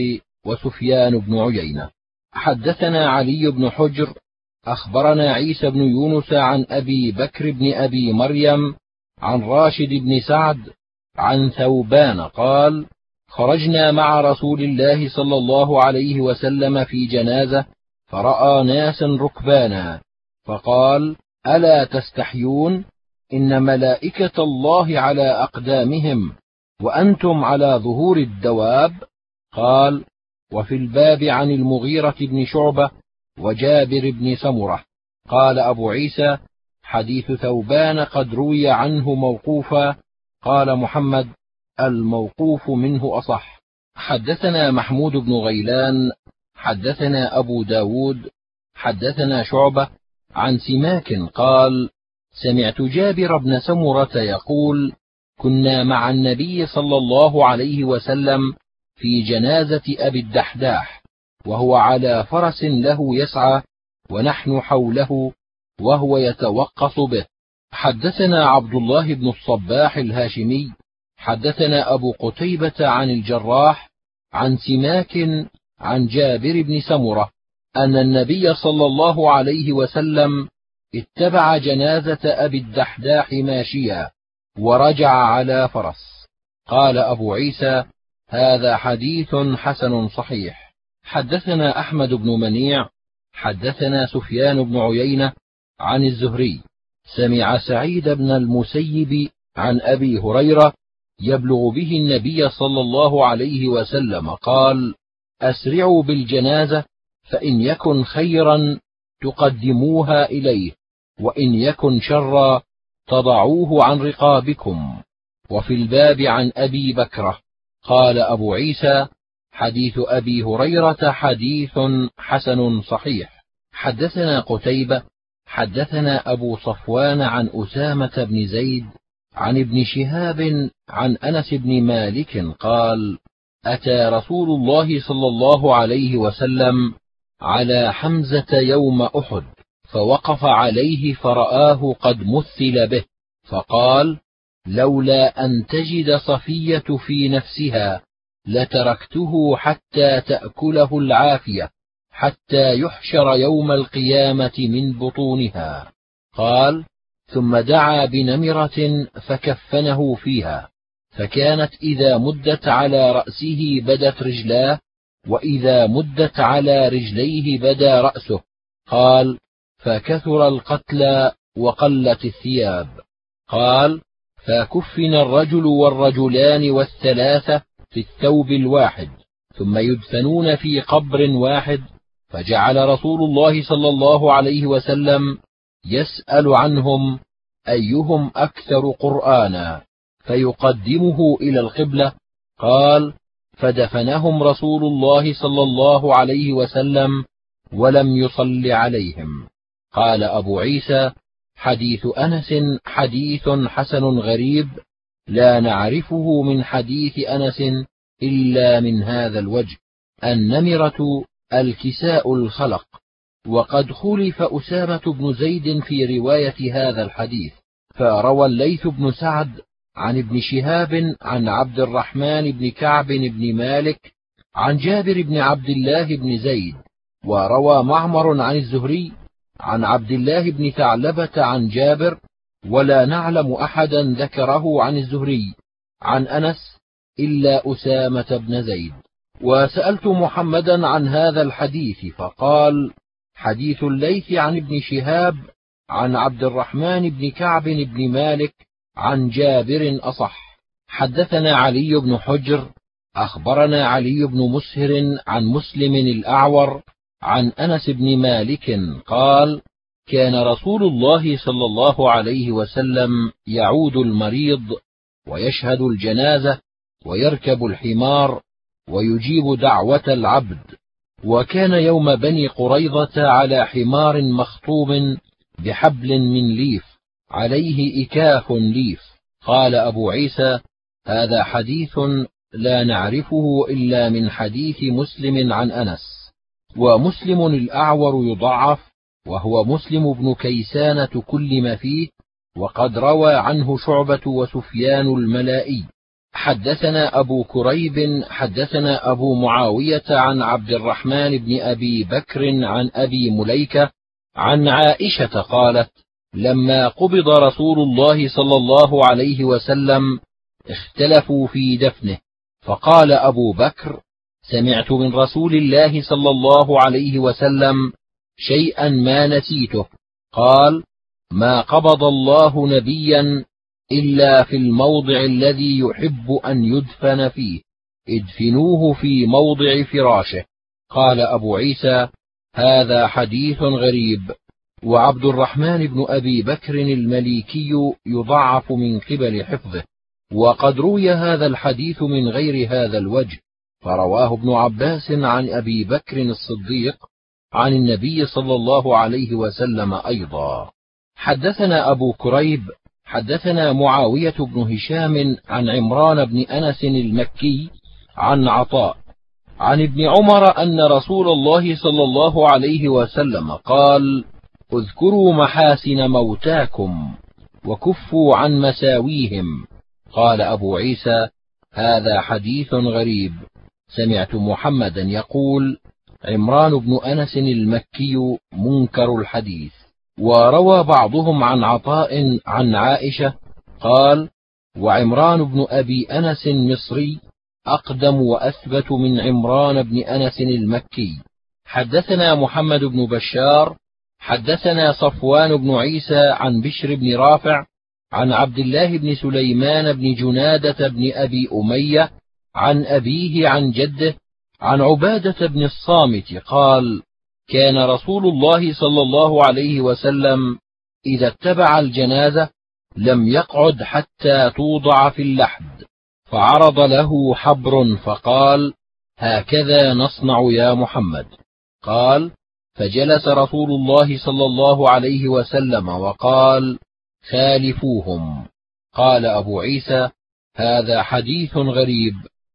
وسفيان بن عيينة. حدثنا علي بن حجر أخبرنا عيسى بن يونس عن أبي بكر بن أبي مريم عن راشد بن سعد عن ثوبان قال: خرجنا مع رسول الله صلى الله عليه وسلم في جنازة، فرأى ناسا ركبانا، فقال: ألا تستحيون؟ إن ملائكة الله على أقدامهم، وأنتم على ظهور الدواب. قال: وفي الباب عن المغيرة بن شعبة وجابر بن سمرة. قال أبو عيسى: حديث ثوبان قد روي عنه موقوفا. قال محمد: الموقوف منه أصح. حدثنا محمود بن غيلان حدثنا أبو داود حدثنا شعبة عن سماك قال: سمعت جابر بن سمرة يقول: كنا مع النبي صلى الله عليه وسلم في جنازة أبي الدحداح، وهو على فرس له يسعى، ونحن حوله وهو يتوقص به. حدثنا عبد الله بن الصباح الهاشمي حدثنا أبو قتيبة عن الجراح عن سماك عن جابر بن سمرة أن النبي صلى الله عليه وسلم اتبع جنازة أبي الدحداح ماشيا، ورجع على فرس. قال أبو عيسى: هذا حديث حسن صحيح. حدثنا أحمد بن منيع حدثنا سفيان بن عيينة عن الزهري سمع سعيد بن المسيب عن أبي هريرة يبلغ به النبي صلى الله عليه وسلم قال: أسرعوا بالجنازة، فإن يكن خيرا تقدموها إليه، وإن يكن شرا تضعوه عن رقابكم. وفي الباب عن أبي بكرة. قال أبو عيسى: حديث أبي هريرة حديث حسن صحيح. حدثنا قتيبة حدثنا أبو صفوان عن أسامة بن زيد عن ابن شهاب عن أنس بن مالك قال: أتى رسول الله صلى الله عليه وسلم على حمزة يوم أحد، فوقف عليه فرآه قد مثل به، فقال: لولا أن تجد صفية في نفسها لتركته حتى تأكله العافية، حتى يحشر يوم القيامة من بطونها. قال: ثم دعا بنمرة فكفنه فيها، فكانت إذا مدت على رأسه بدت رجلاه، وإذا مدت على رجليه بدا رأسه. قال: فكثر القتلى وقلت الثياب. قال: فكفن الرجل والرجلان والثلاثة في الثوب الواحد، ثم يدفنون في قبر واحد. فجعل رسول الله صلى الله عليه وسلم يسأل عنهم أيهم أكثر قرآنا، فيقدمه إلى القبلة. قال: فدفنهم رسول الله صلى الله عليه وسلم ولم يصل عليهم. قال أبو عيسى: حديث أنس حديث حسن غريب، لا نعرفه من حديث أنس إلا من هذا الوجه. النمرة الكساء الخلق. وقد خلف أسامة بن زيد في رواية هذا الحديث، فروى الليث بن سعد عن ابن شهاب عن عبد الرحمن بن كعب بن مالك عن جابر بن عبد الله بن زيد، وروى معمر عن الزهري عن عبد الله بن ثعلبة عن جابر، ولا نعلم أحدا ذكره عن الزهري عن أنس إلا أسامة بن زيد. وسألت محمدا عن هذا الحديث فقال: حديث الليث عن ابن شهاب عن عبد الرحمن بن كعب بن مالك عن جابر أصح. حدثنا علي بن حجر أخبرنا علي بن مسهر عن مسلم الأعور عن أنس بن مالك قال: كان رسول الله صلى الله عليه وسلم يعود المريض ويشهد الجنازة ويركب الحمار ويجيب دعوة العبد، وكان يوم بني قريظة على حمار مخطوم بحبل من ليف عليه إكاف ليف. قال أبو عيسى: هذا حديث لا نعرفه إلا من حديث مسلم عن أنس. ومسلم الأعور يضعف، وهو مسلم بن كيسان تكلم فيه، وقد روى عنه شعبة وسفيان الملائي. حدثنا أبو كريب حدثنا أبو معاوية عن عبد الرحمن بن أبي بكر عن أبي مليكة عن عائشة قالت: لما قبض رسول الله صلى الله عليه وسلم اختلفوا في دفنه، فقال أبو بكر: سمعت من رسول الله صلى الله عليه وسلم شيئا ما نسيته. قال: ما قبض الله نبيا إلا في الموضع الذي يحب أن يدفن فيه، ادفنوه في موضع فراشه. قال أبو عيسى: هذا حديث غريب. وعبد الرحمن بن أبي بكر المليكي يضعف من قبل حفظه، وقد روي هذا الحديث من غير هذا الوجه، فرواه ابن عباس عن أبي بكر الصديق عن النبي صلى الله عليه وسلم أيضا. حدثنا أبو كريب حدثنا معاوية بن هشام عن عمران بن أنس المكي عن عطاء عن ابن عمر أن رسول الله صلى الله عليه وسلم قال: اذكروا محاسن موتاكم وكفوا عن مساويهم. قال أبو عيسى: هذا حديث غريب. سمعت محمدا يقول: عمران بن أنس المكي منكر الحديث. وروى بعضهم عن عطاء عن عائشة قال: وعمران بن أبي أنس المصري أقدم وأثبت من عمران بن أنس المكي. حدثنا محمد بن بشار حدثنا صفوان بن عيسى عن بشر بن رافع عن عبد الله بن سليمان بن جنادة بن أبي أمية عن أبيه عن جده عن عبادة بن الصامت قال: كان رسول الله صلى الله عليه وسلم إذا اتبع الجنازة لم يقعد حتى توضع في اللحد، فعرض له حبر فقال: هكذا نصنع يا محمد. قال: فجلس رسول الله صلى الله عليه وسلم وقال: خالفوهم. قال أبو عيسى: هذا حديث غريب.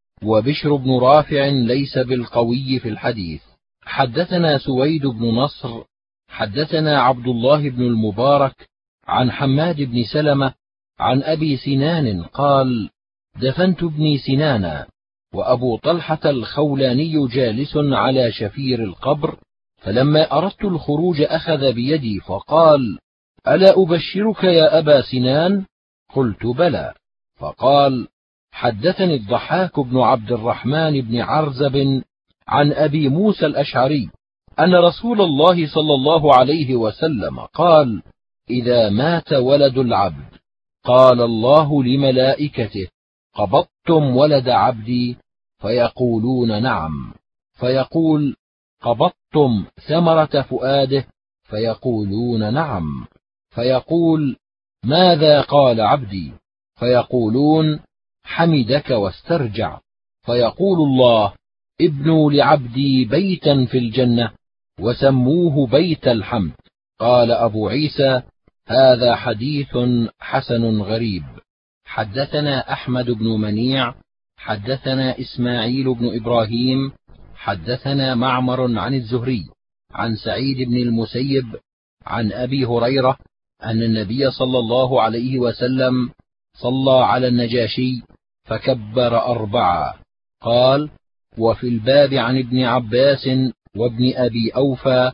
وبشر بن رافع ليس بالقوي في الحديث. حدثنا سويد بن نصر حدثنا عبد الله بن المبارك عن حماد بن سلمة عن أبي سنان قال: دفنت ابني سنانا، وأبو طلحة الخولاني جالس على شفير القبر، فلما أردت الخروج أخذ بيدي فقال: ألا أبشرك يا أبا سنان؟ قلت: بلى. فقال: حدثني الضحاك بن عبد الرحمن بن عرزب عن أبي موسى الأشعري أن رسول الله صلى الله عليه وسلم قال: إذا مات ولد العبد قال الله لملائكته: قبضتم ولد عبدي؟ فيقولون: نعم. فيقول: قبضتم ثمرة فؤاده؟ فيقولون: نعم. فيقول: ماذا قال عبدي؟ فيقولون: حمدك واسترجع. فيقول الله: ابنوا لعبدي بيتا في الجنة وسموه بيت الحمد. قال أبو عيسى: هذا حديث حسن غريب. حدثنا أحمد بن منيع حدثنا إسماعيل بن إبراهيم حدثنا معمر عن الزهري عن سعيد بن المسيب عن أبي هريرة أن النبي صلى الله عليه وسلم صلى على النجاشي فكبر أربعة. قال: وفي الباب عن ابن عباس وابن أبي أوفى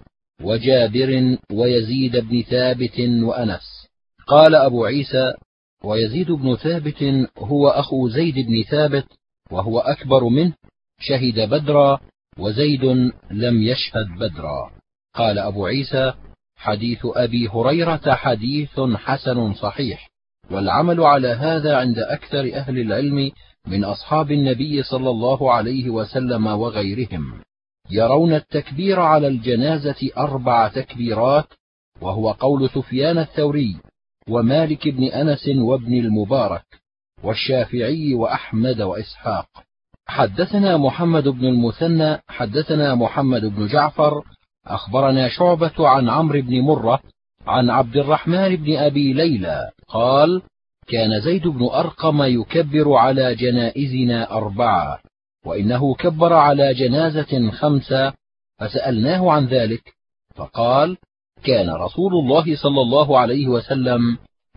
وجابر ويزيد بن ثابت وأنس. قال أبو عيسى: ويزيد بن ثابت هو أخو زيد بن ثابت وهو أكبر منه، شهد بدرا، وزيد لم يشهد بدرا. قال أبو عيسى: حديث أبي هريرة حديث حسن صحيح، والعمل على هذا عند أكثر أهل العلم من أصحاب النبي صلى الله عليه وسلم وغيرهم، يرون التكبير على الجنازة أربع تكبيرات، وهو قول سفيان الثوري ومالك بن أنس وابن المبارك والشافعي وأحمد وإسحاق. حدثنا محمد بن المثنى حدثنا محمد بن جعفر أخبرنا شعبة عن عمرو بن مرة عن عبد الرحمن بن أبي ليلى قال: كان زيد بن أرقم يكبر على جنائزنا أربعة، وإنه كبر على جنازة خمسة، فسألناه عن ذلك فقال: كان رسول الله صلى الله عليه وسلم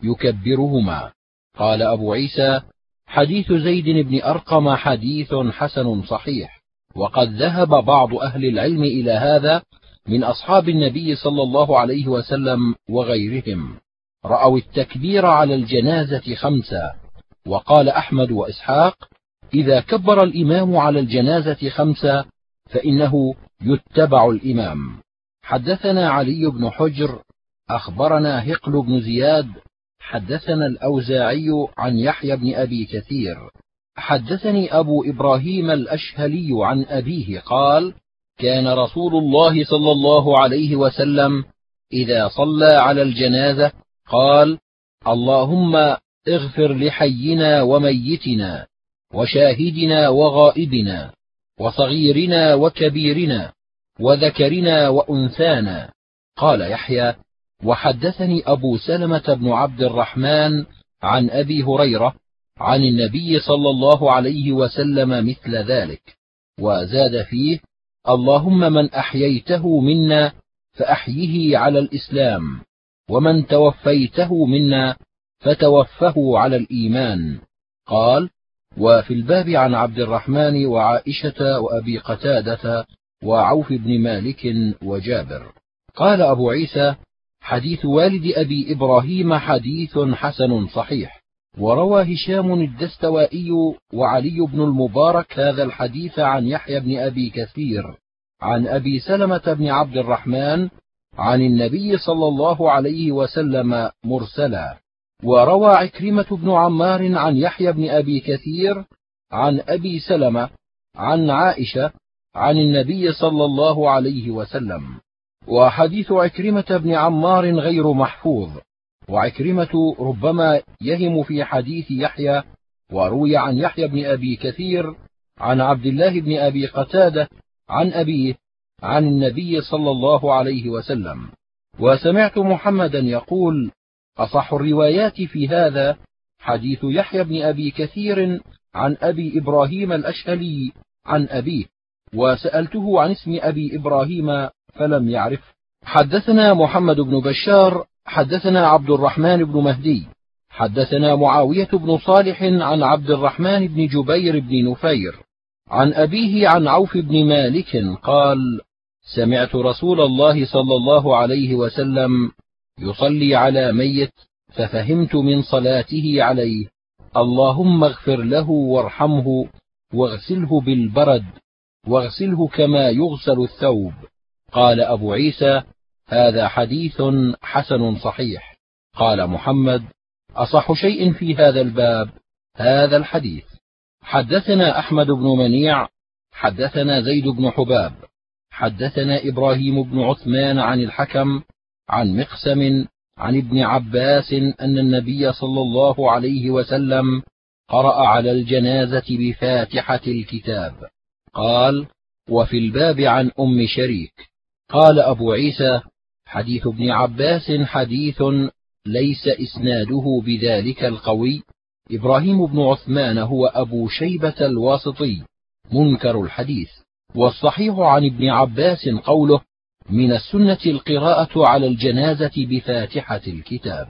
يكبرهما. قال أبو عيسى: حديث زيد بن أرقم حديث حسن صحيح، وقد ذهب بعض أهل العلم إلى هذا من أصحاب النبي صلى الله عليه وسلم وغيرهم، رأوا التكبير على الجنازة خمسة. وقال أحمد وإسحاق: إذا كبر الإمام على الجنازة خمسة فإنه يتبع الإمام. حدثنا علي بن حجر أخبرنا هقل بن زياد حدثنا الأوزاعي عن يحيى بن أبي كثير حدثني أبو إبراهيم الأشهلي عن أبيه قال: كان رسول الله صلى الله عليه وسلم إذا صلى على الجنازة قال: اللهم اغفر لحينا وميتنا وشاهدنا وغائبنا وصغيرنا وكبيرنا وذكرنا وأنثانا. قال يحيى: وحدثني أبو سلمة بن عبد الرحمن عن أبي هريرة عن النبي صلى الله عليه وسلم مثل ذلك، وزاد فيه: اللهم من أحييته منا فأحيه على الإسلام، ومن توفيته منا فتوفه على الإيمان. قال: وفي الباب عن عبد الرحمن وعائشة وأبي قتادة وعوف بن مالك وجابر. قال أبو عيسى: حديث والد أبي إبراهيم حديث حسن صحيح، وروى هشام الدستوائي وعلي بن المبارك هذا الحديث عن يحيى بن أبي كثير عن أبي سلمة بن عبد الرحمن عن النبي صلى الله عليه وسلم مرسلا. وروى عكرمة بن عمار عن يحيى بن أبي كثير عن أبي سلمة عن عائشة عن النبي صلى الله عليه وسلم. وحديث عكرمة بن عمار غير محفوظ، وعكرمة ربما يهم في حديث يحيى. وروي عن يحيى بن أبي كثير عن عبد الله بن أبي قتادة عن أبيه عن النبي صلى الله عليه وسلم. وسمعت محمدا يقول: أصح الروايات في هذا حديث يحيى بن أبي كثير عن أبي إبراهيم الأشهلي عن أبيه، وسألته عن اسم أبي إبراهيم فلم يعرف. حدثنا محمد بن بشار حدثنا عبد الرحمن بن مهدي حدثنا معاوية بن صالح عن عبد الرحمن بن جبير بن نفير عن أبيه عن عوف بن مالك قال: سمعت رسول الله صلى الله عليه وسلم يصلي على ميت، ففهمت من صلاته عليه: اللهم اغفر له وارحمه واغسله بالبرد واغسله كما يغسل الثوب. قال أبو عيسى: هذا حديث حسن صحيح. قال محمد: أصح شيء في هذا الباب هذا الحديث. حدثنا أحمد بن منيع حدثنا زيد بن حباب حدثنا إبراهيم بن عثمان عن الحكم عن مقسم عن ابن عباس أن النبي صلى الله عليه وسلم قرأ على الجنازة بفاتحة الكتاب. قال: وفي الباب عن أم شريك. قال أبو عيسى: حديث ابن عباس حديث ليس إسناده بذلك القوي. إبراهيم بن عثمان هو أبو شيبة الواسطي منكر الحديث، والصحيح عن ابن عباس قوله: من السنة القراءة على الجنازة بفاتحة الكتاب.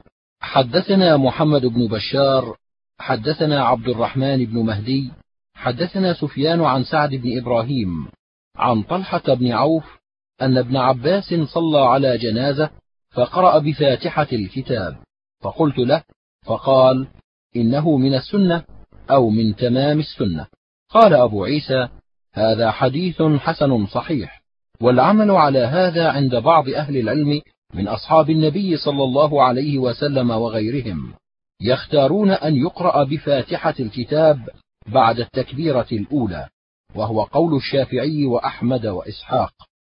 حدثنا محمد بن بشار حدثنا عبد الرحمن بن مهدي حدثنا سفيان عن سعد بن إبراهيم عن طلحة بن عوف أن ابن عباس صلى على جنازة فقرأ بفاتحة الكتاب، فقلت له فقال: إنه من السنة أو من تمام السنة. قال أبو عيسى: هذا حديث حسن صحيح، والعمل على هذا عند بعض أهل العلم من أصحاب النبي صلى الله عليه وسلم وغيرهم، يختارون أن يقرأ بفاتحة الكتاب بعد التكبيرة الأولى، وهو قول الشافعي وأحمد وإسحاق.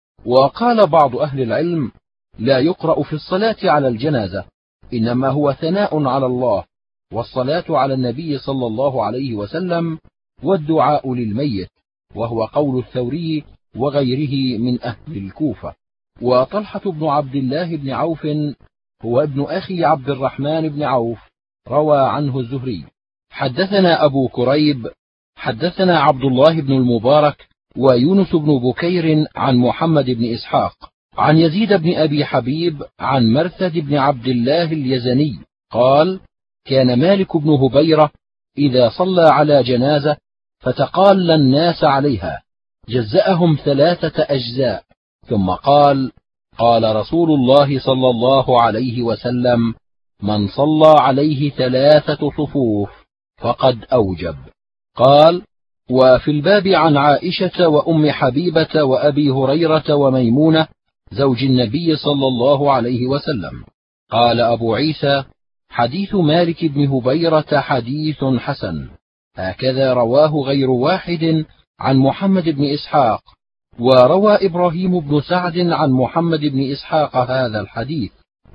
وقال بعض أهل العلم: لا يقرأ في الصلاة على الجنازة، إنما هو ثناء على الله والصلاة على النبي صلى الله عليه وسلم والدعاء للميت، وهو قول الثوري وغيره من أهل الكوفة. وطلحة بن عبد الله بن عوف هو ابن أخي عبد الرحمن بن عوف، روى عنه الزهري. حدثنا أبو كريب حدثنا عبد الله بن المبارك ويونس بن بكير عن محمد بن إسحاق عن يزيد بن أبي حبيب عن مرثد بن عبد الله اليزني قال: كان مالك بن هبيرة إذا صلى على جنازة فتقال الناس عليها جزأهم ثلاثة أجزاء، ثم قال: قال رسول الله صلى الله عليه وسلم: من صلى عليه ثلاثة صفوف فقد أوجب. قال: وفي الباب عن عائشة وأم حبيبة وأبي هريرة وميمونة زوج النبي صلى الله عليه وسلم. قال أبو عيسى: حديث مالك بن هبيرة حديث حسن، هكذا رواه غير واحد عن محمد بن إسحاق، وروى إبراهيم بن سعد عن محمد بن إسحاق هذا الحديث،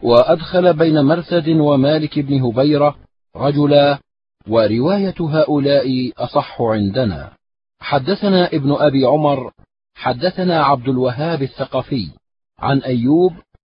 وأدخل بين مرثد ومالك بن هبيرة رجلا، ورواية هؤلاء أصح عندنا. حدثنا ابن أبي عمر حدثنا عبد الوهاب الثقفي عن أيوب،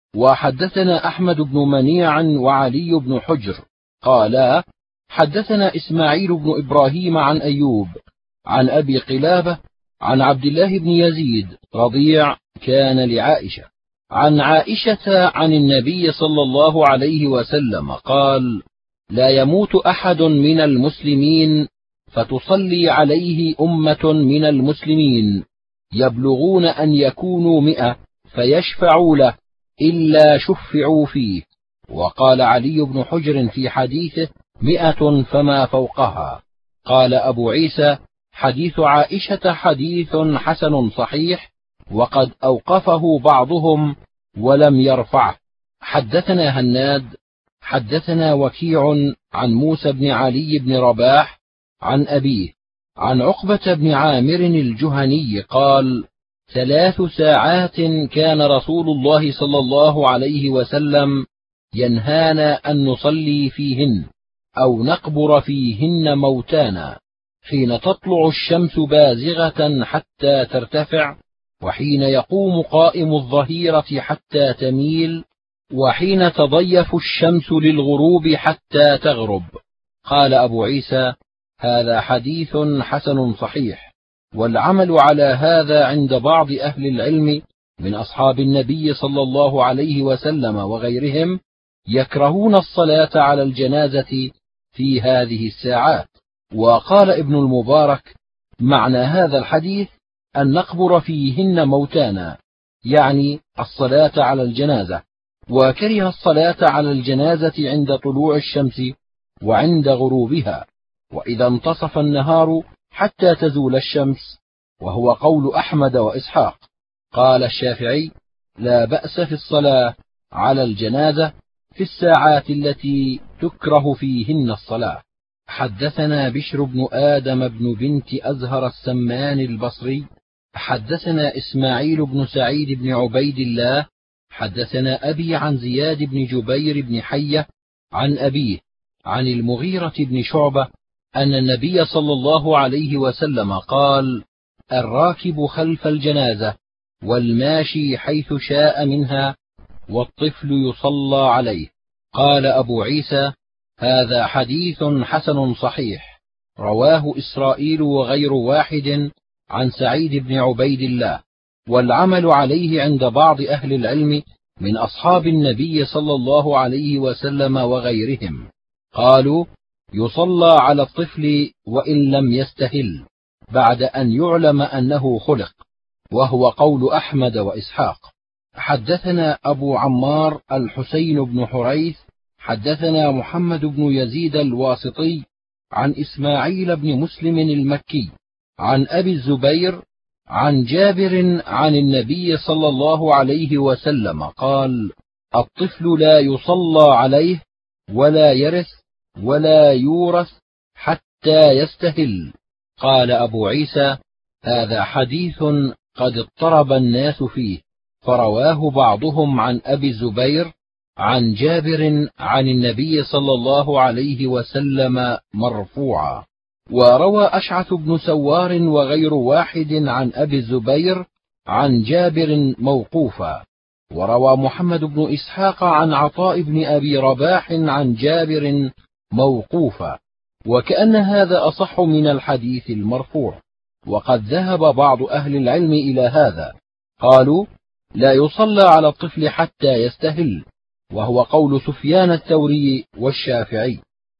وحدثنا أحمد بن منيع وعلي بن حجر قالا: حدثنا إسماعيل بن إبراهيم عن أيوب عن أبي قلابة عن عبد الله بن يزيد رضيع كان لعائشة عن عائشة عن النبي صلى الله عليه وسلم قال: لا يموت أحد من المسلمين فتصلي عليه أمة من المسلمين يبلغون أن يكونوا مئة فيشفعوا له إلا شفعوا فيه. وقال علي بن حجر في حديثه: مئة فما فوقها. قال أبو عيسى: حديث عائشة حديث حسن صحيح، وقد أوقفه بعضهم ولم يرفعه. حدثنا هناد حدثنا وكيع عن موسى بن علي بن رباح عن أبيه عن عقبة بن عامر الجهني قال: ثلاث ساعات كان رسول الله صلى الله عليه وسلم ينهانا أن نصلي فيهن أو نقبر فيهن موتانا: حين تطلع الشمس بازغة حتى ترتفع، وحين يقوم قائم الظهيرة حتى تميل، وحين تضيف الشمس للغروب حتى تغرب. قال أبو عيسى: هذا حديث حسن صحيح، والعمل على هذا عند بعض أهل العلم من أصحاب النبي صلى الله عليه وسلم وغيرهم، يكرهون الصلاة على الجنازة في هذه الساعات. وقال ابن المبارك: معنى هذا الحديث أن نقبر فيهن موتانا، يعني الصلاة على الجنازة، وكره الصلاة على الجنازة عند طلوع الشمس وعند غروبها، وإذا انتصف النهار حتى تزول الشمس، وهو قول أحمد وإسحاق. قال الشافعي: لا بأس في الصلاة على الجنازة في الساعات التي تكره فيهن الصلاة. حدثنا بشر بن آدم بن بنت أزهر السمان البصري حدثنا إسماعيل بن سعيد بن عبيد الله حدثنا أبي عن زياد بن جبير بن حية عن أبيه عن المغيرة بن شعبة أن النبي صلى الله عليه وسلم قال: الراكب خلف الجنازة والماشي حيث شاء منها والطفل يصلى عليه. قال أبو عيسى: هذا حديث حسن صحيح، رواه إسرائيل وغير واحد عن سعيد بن عبيد الله. والعمل عليه عند بعض أهل العلم من أصحاب النبي صلى الله عليه وسلم وغيرهم. قالوا: يصلى على الطفل وإن لم يستهل بعد أن يعلم أنه خلق، وهو قول أحمد وإسحاق. حدثنا أبو عمار الحسين بن حريث حدثنا محمد بن يزيد الواسطي عن إسماعيل بن مسلم المكي عن أبي الزبير عن جابر عن النبي صلى الله عليه وسلم قال: الطفل لا يصلى عليه ولا يرث ولا يورث حتى يستهل. قال أبو عيسى: هذا حديث قد اضطرب الناس فيه، فرواه بعضهم عن أبي الزبير عن جابر عن النبي صلى الله عليه وسلم مرفوعا. وروى أشعث بن سوار وغير واحد عن أبي الزبير عن جابر موقوفا. وروى محمد بن إسحاق عن عطاء بن أبي رباح عن جابر موقوفا، وكأن هذا أصح من الحديث المرفوع. وقد ذهب بعض أهل العلم إلى هذا، قالوا: لا يصلى على الطفل حتى يستهل، وهو قول سفيان الثوري والشافعي.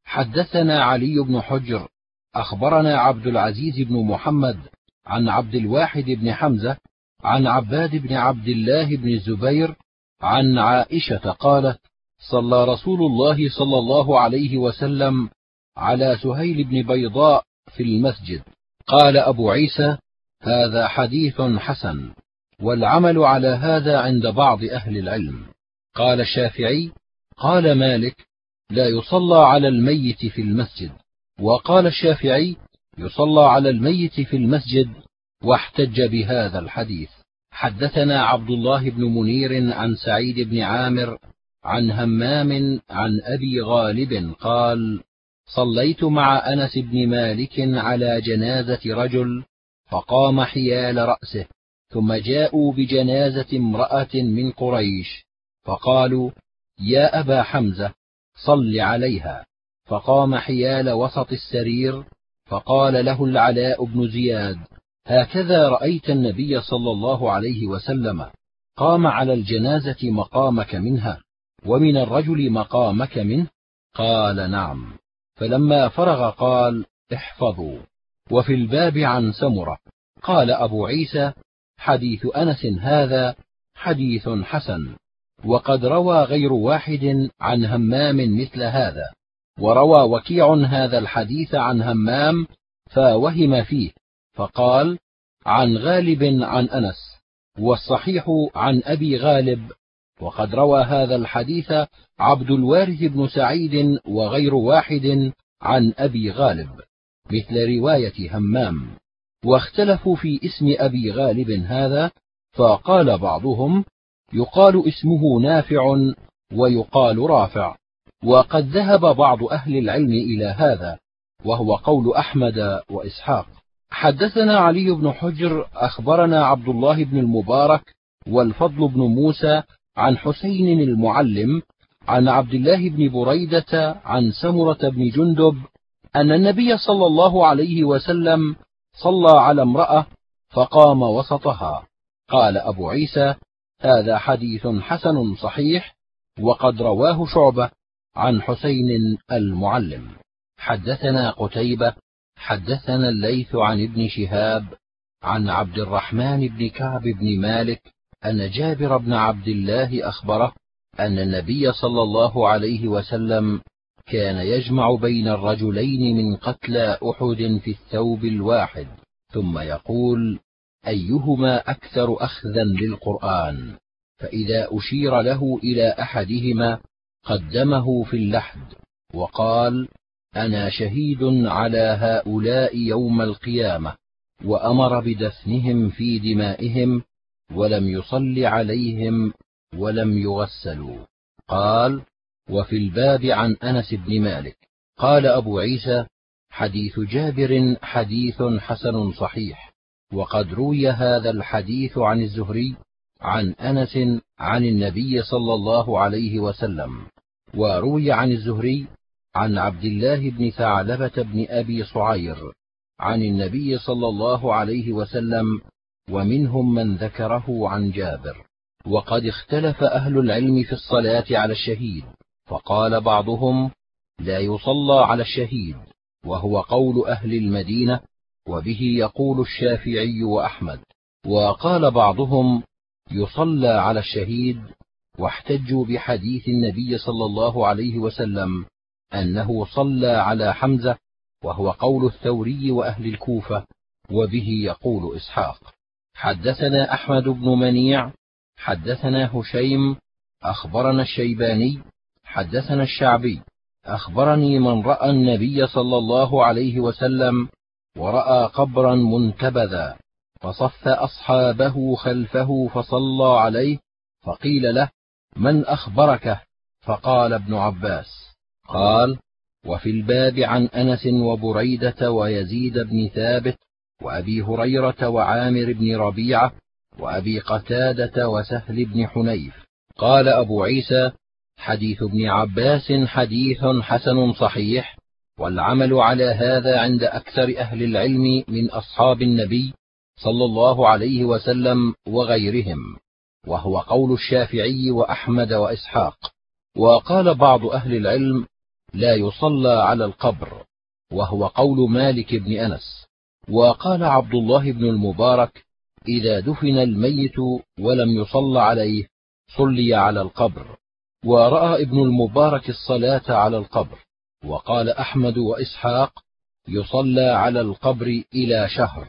حدثنا علي بن حجر أخبرنا عبد العزيز بن محمد عن عبد الواحد بن حمزة عن عباد بن عبد الله بن الزبير عن عائشة قالت: صلى رسول الله صلى الله عليه وسلم على سهيل بن بيضاء في المسجد. قال أبو عيسى: هذا حديث حسن، والعمل على هذا عند بعض أهل العلم. قال الشافعي: قال مالك: لا يصلى على الميت في المسجد. وقال الشافعي: يصلى على الميت في المسجد، واحتج بهذا الحديث. حدثنا عبد الله بن منير عن سعيد بن عامر عن همام عن أبي غالب قال: صليت مع أنس بن مالك على جنازة رجل، فقام حيال رأسه، ثم جاءوا بجنازة امرأة من قريش، فقالوا: يا أبا حمزة صل عليها، فقام حيال وسط السرير، فقال له العلاء بن زياد: هكذا رأيت النبي صلى الله عليه وسلم قام على الجنازة مقامك منها، ومن الرجل مقامك منه؟ قال: نعم. فلما فرغ قال: احفظوا. وفي الباب عن سمرة. قال أبو عيسى: حديث أنس هذا حديث حسن، وقد روى غير واحد عن همام مثل هذا. وروى وكيع هذا الحديث عن همام فوهم فيه، فقال: عن غالب عن أنس، والصحيح عن أبي غالب. وقد روى هذا الحديث عبد الوارث بن سعيد وغير واحد عن أبي غالب مثل رواية همام، واختلفوا في اسم أبي غالب هذا، فقال بعضهم: يقال اسمه نافع ويقال رافع. وقد ذهب بعض أهل العلم إلى هذا، وهو قول أحمد وإسحاق. حدثنا علي بن حجر أخبرنا عبد الله بن المبارك والفضل بن موسى عن حسين المعلم عن عبد الله بن بريدة عن سمرة بن جندب أن النبي صلى الله عليه وسلم صلى على امرأة فقام وسطها. قال أبو عيسى: هذا حديث حسن صحيح، وقد رواه شعبة عن حسين المعلم. حدثنا قتيبة حدثنا الليث عن ابن شهاب عن عبد الرحمن بن كعب بن مالك أن جابر بن عبد الله أخبره أن النبي صلى الله عليه وسلم كان يجمع بين الرجلين من قتلى أحد في الثوب الواحد، ثم يقول: أيهما أكثر أخذا للقرآن؟ فإذا أشير له إلى أحدهما قدمه في اللحد، وقال: أنا شهيد على هؤلاء يوم القيامة، وأمر بدفنهم في دمائهم، ولم يصل عليهم ولم يغسلوا. قال: وفي الباب عن أنس بن مالك. قال أبو عيسى: حديث جابر حديث حسن صحيح، وقد روي هذا الحديث عن الزهري عن أنس عن النبي صلى الله عليه وسلم، وروي عن الزهري عن عبد الله بن ثعلبة بن أبي صعير عن النبي صلى الله عليه وسلم ومنهم من ذكره عن جابر. وقد اختلف أهل العلم في الصلاة على الشهيد، فقال بعضهم لا يصلى على الشهيد، وهو قول أهل المدينة، وبه يقول الشافعي وأحمد. وقال بعضهم يصلى على الشهيد، واحتجوا بحديث النبي صلى الله عليه وسلم أنه صلى على حمزة، وهو قول الثوري وأهل الكوفة، وبه يقول إسحاق. حدثنا أحمد بن منيع حدثنا هشيم أخبرنا الشيباني حدثنا الشعبي أخبرني من رأى النبي صلى الله عليه وسلم ورأى قبرا منتبذا، فصف أصحابه خلفه فصلى عليه، فقيل له من أخبرك؟ فقال ابن عباس. قال: وفي الباب عن أنس وبريدة ويزيد بن ثابت وأبي هريرة وعامر بن ربيعة وأبي قتادة وسهل بن حنيف. قال أبو عيسى: حديث ابن عباس حديث حسن صحيح، والعمل على هذا عند أكثر أهل العلم من أصحاب النبي صلى الله عليه وسلم وغيرهم، وهو قول الشافعي وأحمد وإسحاق. وقال بعض أهل العلم لا يصلى على القبر، وهو قول مالك بن أنس. وقال عبد الله بن المبارك إذا دفن الميت ولم يصلى عليه صلي على القبر. ورأى ابن المبارك الصلاة على القبر. وقال أحمد وإسحاق يصلى على القبر إلى شهر.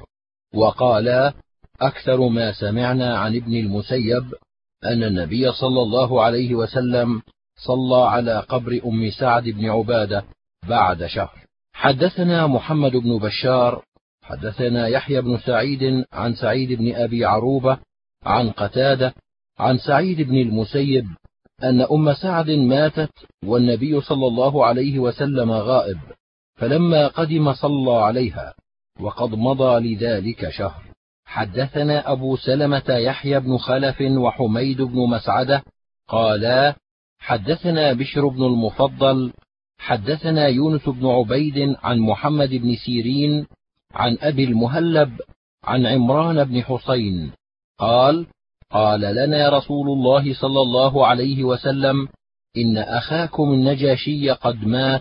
وقالا أكثر ما سمعنا عن ابن المسيب أن النبي صلى الله عليه وسلم صلى على قبر أم سعد بن عبادة بعد شهر. حدثنا محمد بن بشار حدثنا يحيى بن سعيد عن سعيد بن أبي عروبة عن قتادة عن سعيد بن المسيب أن أم سعد ماتت والنبي صلى الله عليه وسلم غائب، فلما قدم صلى عليها، وقد مضى لذلك شهر. حدثنا أبو سلمة يحيى بن خلف وحميد بن مسعدة قالا حدثنا بشر بن المفضل حدثنا يونس بن عبيد عن محمد بن سيرين عن أبي المهلب عن عمران بن حسين قال: قال لنا رسول الله صلى الله عليه وسلم: إن أخاكم النجاشي قد مات،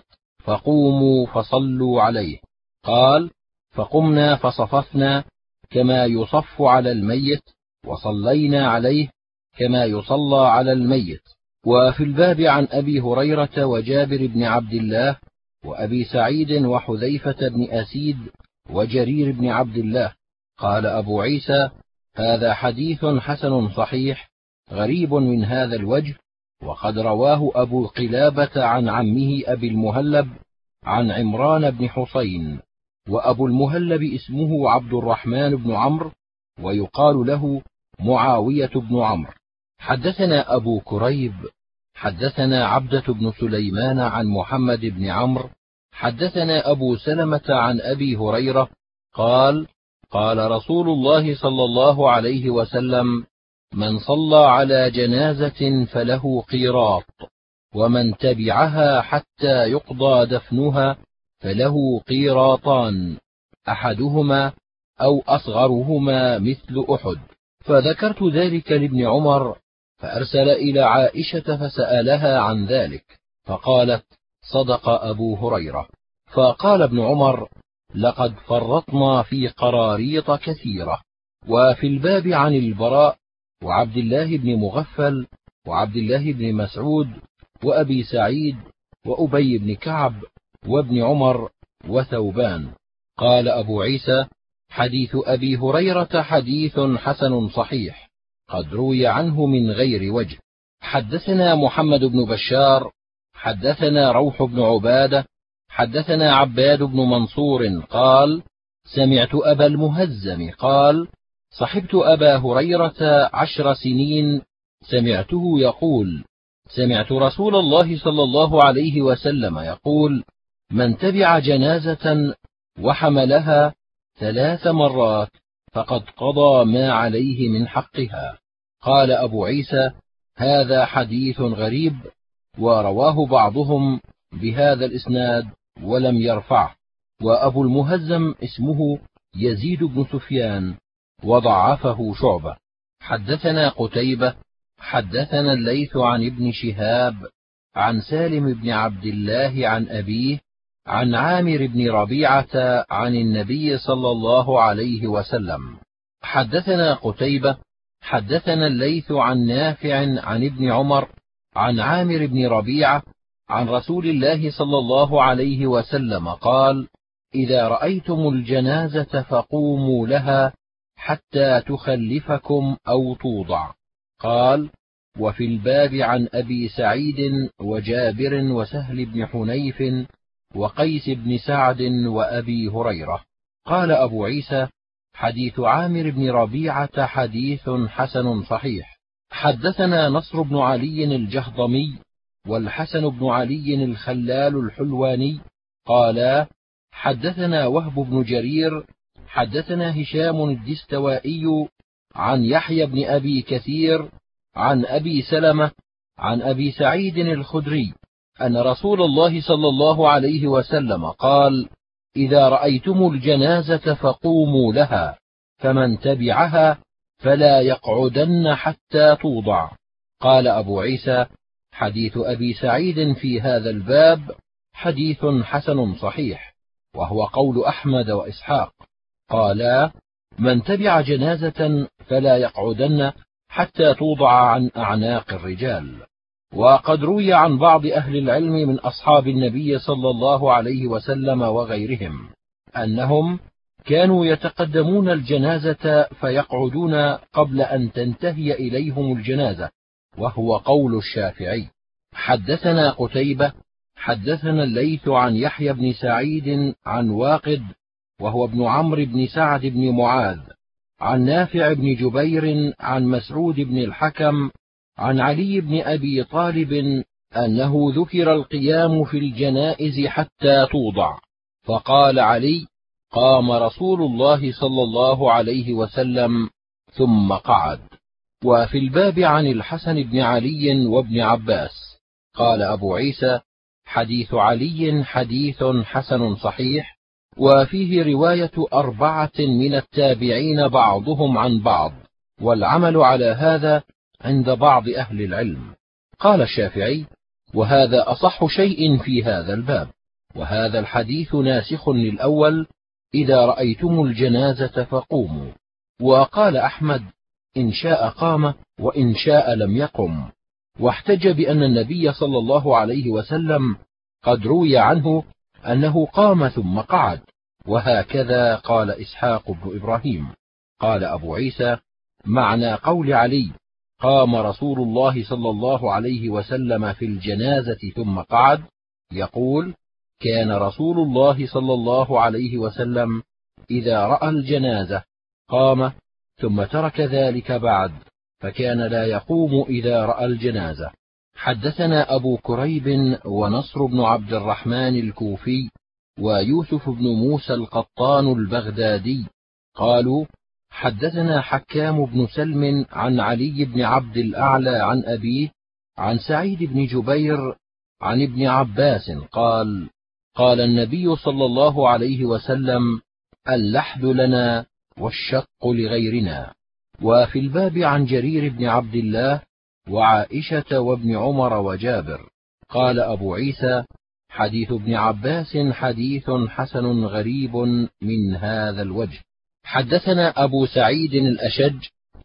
فقوموا فصلوا عليه. قال: فقمنا فصففنا كما يصف على الميت، وصلينا عليه كما يصلى على الميت. وفي الباب عن أبي هريرة وجابر بن عبد الله وأبي سعيد وحذيفة بن أسيد وجرير بن عبد الله. قال أبو عيسى: هذا حديث حسن صحيح غريب من هذا الوجه، وقد رواه أبو قلابة عن عمه أبي المهلب عن عمران بن حسين. وأبو المهلب اسمه عبد الرحمن بن عمرو، ويقال له معاوية بن عمرو. حدثنا أبو كريب حدثنا عبدة بن سليمان عن محمد بن عمرو حدثنا أبو سلمة عن أبي هريرة قال: قال رسول الله صلى الله عليه وسلم: من صلى على جنازة فله قيراط، ومن تبعها حتى يقضى دفنها فله قيراطان، أحدهما أو أصغرهما مثل أحد. فذكرت ذلك لابن عمر، فأرسل إلى عائشة فسألها عن ذلك، فقالت: صدق أبو هريرة. فقال ابن عمر: لقد فرطنا في قراريط كثيرة. وفي الباب عن البراء وعبد الله بن مغفل وعبد الله بن مسعود وأبي سعيد وأبي بن كعب وابن عمر وثوبان. قال أبو عيسى: حديث أبي هريرة حديث حسن صحيح، قد روي عنه من غير وجه. حدثنا محمد بن بشار حدثنا روح بن عبادة حدثنا عباد بن منصور قال: سمعت أبا المهزم قال: صحبت أبا هريرة عشر سنين، سمعته يقول: سمعت رسول الله صلى الله عليه وسلم يقول: من تبع جنازة وحملها ثلاث مرات فقد قضى ما عليه من حقها. قال أبو عيسى: هذا حديث غريب، ورواه بعضهم بهذا الإسناد ولم يرفعه. وأبو المهزم اسمه يزيد بن سفيان، وضعفه شعبة. حدثنا قتيبة حدثنا الليث عن ابن شهاب عن سالم بن عبد الله عن أبيه عن عامر بن ربيعة عن النبي صلى الله عليه وسلم. حدثنا قتيبة حدثنا الليث عن نافع عن ابن عمر عن عامر بن ربيعة عن رسول الله صلى الله عليه وسلم قال: إذا رأيتم الجنازة فقوموا لها حتى تخلفكم أو توضع. قال: وفي الباب عن أبي سعيد وجابر وسهل بن حنيف وقيس بن سعد وأبي هريرة. قال أبو عيسى: حديث عامر بن ربيعة حديث حسن صحيح. حدثنا نصر بن علي الجهضمي والحسن بن علي الخلال الحلواني قالا: حدثنا وهب بن جرير حدثنا هشام الدستوائي عن يحيى بن أبي كثير عن أبي سلمة عن أبي سعيد الخدري أن رسول الله صلى الله عليه وسلم قال: إذا رأيتم الجنازة فقوموا لها، فمن تبعها فلا يقعدن حتى توضع. قال أبو عيسى: حديث أبي سعيد في هذا الباب حديث حسن صحيح، وهو قول أحمد وإسحاق. قالا: من تبع جنازة فلا يقعدن حتى توضع عن أعناق الرجال. وقد روي عن بعض أهل العلم من أصحاب النبي صلى الله عليه وسلم وغيرهم أنهم كانوا يتقدمون الجنازة فيقعدون قبل أن تنتهي إليهم الجنازة، وهو قول الشافعي. حدثنا قتيبة حدثنا الليث عن يحيى بن سعيد عن واقد وهو ابن عمرو بن سعد بن معاذ عن نافع بن جبير عن مسعود بن الحكم عن علي بن أبي طالب أنه ذكر القيام في الجنائز حتى توضع، فقال علي: قام رسول الله صلى الله عليه وسلم ثم قعد. وفي الباب عن الحسن بن علي وابن عباس. قال أبو عيسى: حديث علي حديث حسن صحيح، وفيه رواية أربعة من التابعين بعضهم عن بعض، والعمل على هذا عند بعض أهل العلم. قال الشافعي: وهذا أصح شيء في هذا الباب، وهذا الحديث ناسخ للأول: إذا رأيتم الجنازة فقوموا. وقال أحمد: إن شاء قام وإن شاء لم يقم، واحتج بأن النبي صلى الله عليه وسلم قد روي عنه أنه قام ثم قعد، وهكذا قال إسحاق بن إبراهيم. قال أبو عيسى: معنى قول علي: قام رسول الله صلى الله عليه وسلم في الجنازة ثم قعد، يقول: كان رسول الله صلى الله عليه وسلم إذا رأى الجنازة قام ثم ترك ذلك بعد، فكان لا يقوم إذا رأى الجنازة. حدثنا أبو كريب ونصر بن عبد الرحمن الكوفي ويوسف بن موسى القطان البغدادي قالوا: حدثنا حكام بن سلم عن علي بن عبد الأعلى عن أبيه عن سعيد بن جبير عن ابن عباس قال: قال النبي صلى الله عليه وسلم: اللحد لنا والشق لغيرنا. وفي الباب عن جرير بن عبد الله وعائشة وابن عمر وجابر. قال أبو عيسى: حديث ابن عباس حديث حسن غريب من هذا الوجه. حدثنا أبو سعيد الأشج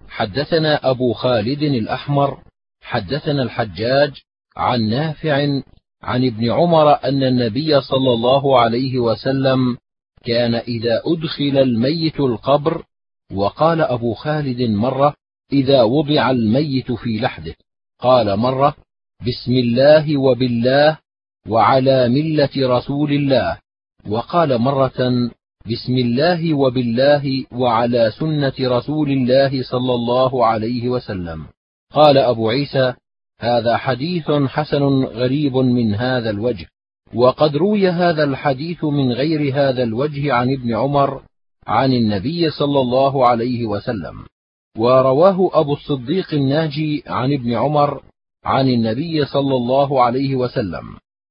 حدثنا أبو خالد الأحمر حدثنا الحجاج عن نافع عن ابن عمر أن النبي صلى الله عليه وسلم كان إذا أدخل الميت القبر، وقال أبو خالد مرة: إذا وضع الميت في لحده، قال مرة: بسم الله وبالله وعلى ملة رسول الله، وقال مرة: بسم الله وبالله وعلى سنة رسول الله صلى الله عليه وسلم. قال أبو عيسى: هذا حديث حسن غريب من هذا الوجه. وقد روي هذا الحديث من غير هذا الوجه عن ابن عمر عن النبي صلى الله عليه وسلم، ورواه أبو الصديق الناجي عن ابن عمر عن النبي صلى الله عليه وسلم.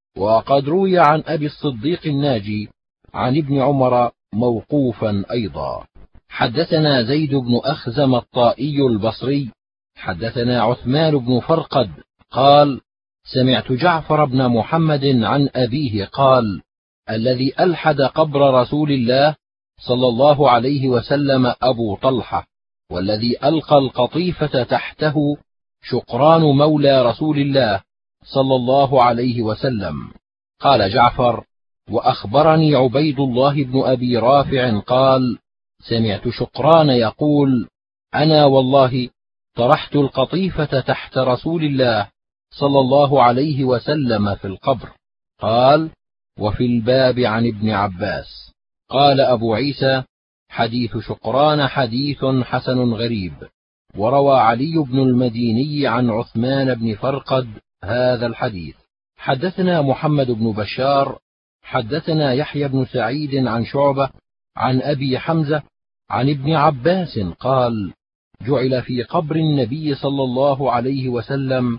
وقد روي عن أبي الصديق الناجي عن ابن عمر موقوفا أيضا. حدثنا زيد بن أخزم الطائي البصري حدثنا عثمان بن فرقد قال سمعت جعفر بن محمد عن أبيه قال الذي ألحد قبر رسول الله صلى الله عليه وسلم أبو طلحة، والذي ألقى القطيفة تحته شقران مولى رسول الله صلى الله عليه وسلم. قال جعفر: وأخبرني عبيد الله بن أبي رافع قال سمعت شقران يقول: أنا والله طرحت القطيفة تحت رسول الله صلى الله عليه وسلم في القبر. قال: وفي الباب عن ابن عباس. قال أبو عيسى: حديث شقران حديث حسن غريب. وروى علي بن المديني عن عثمان بن فرقد هذا الحديث. حدثنا محمد بن بشار حدثنا يحيى بن سعيد عن شعبة عن أبي حمزة عن ابن عباس قال: جعل في قبر النبي صلى الله عليه وسلم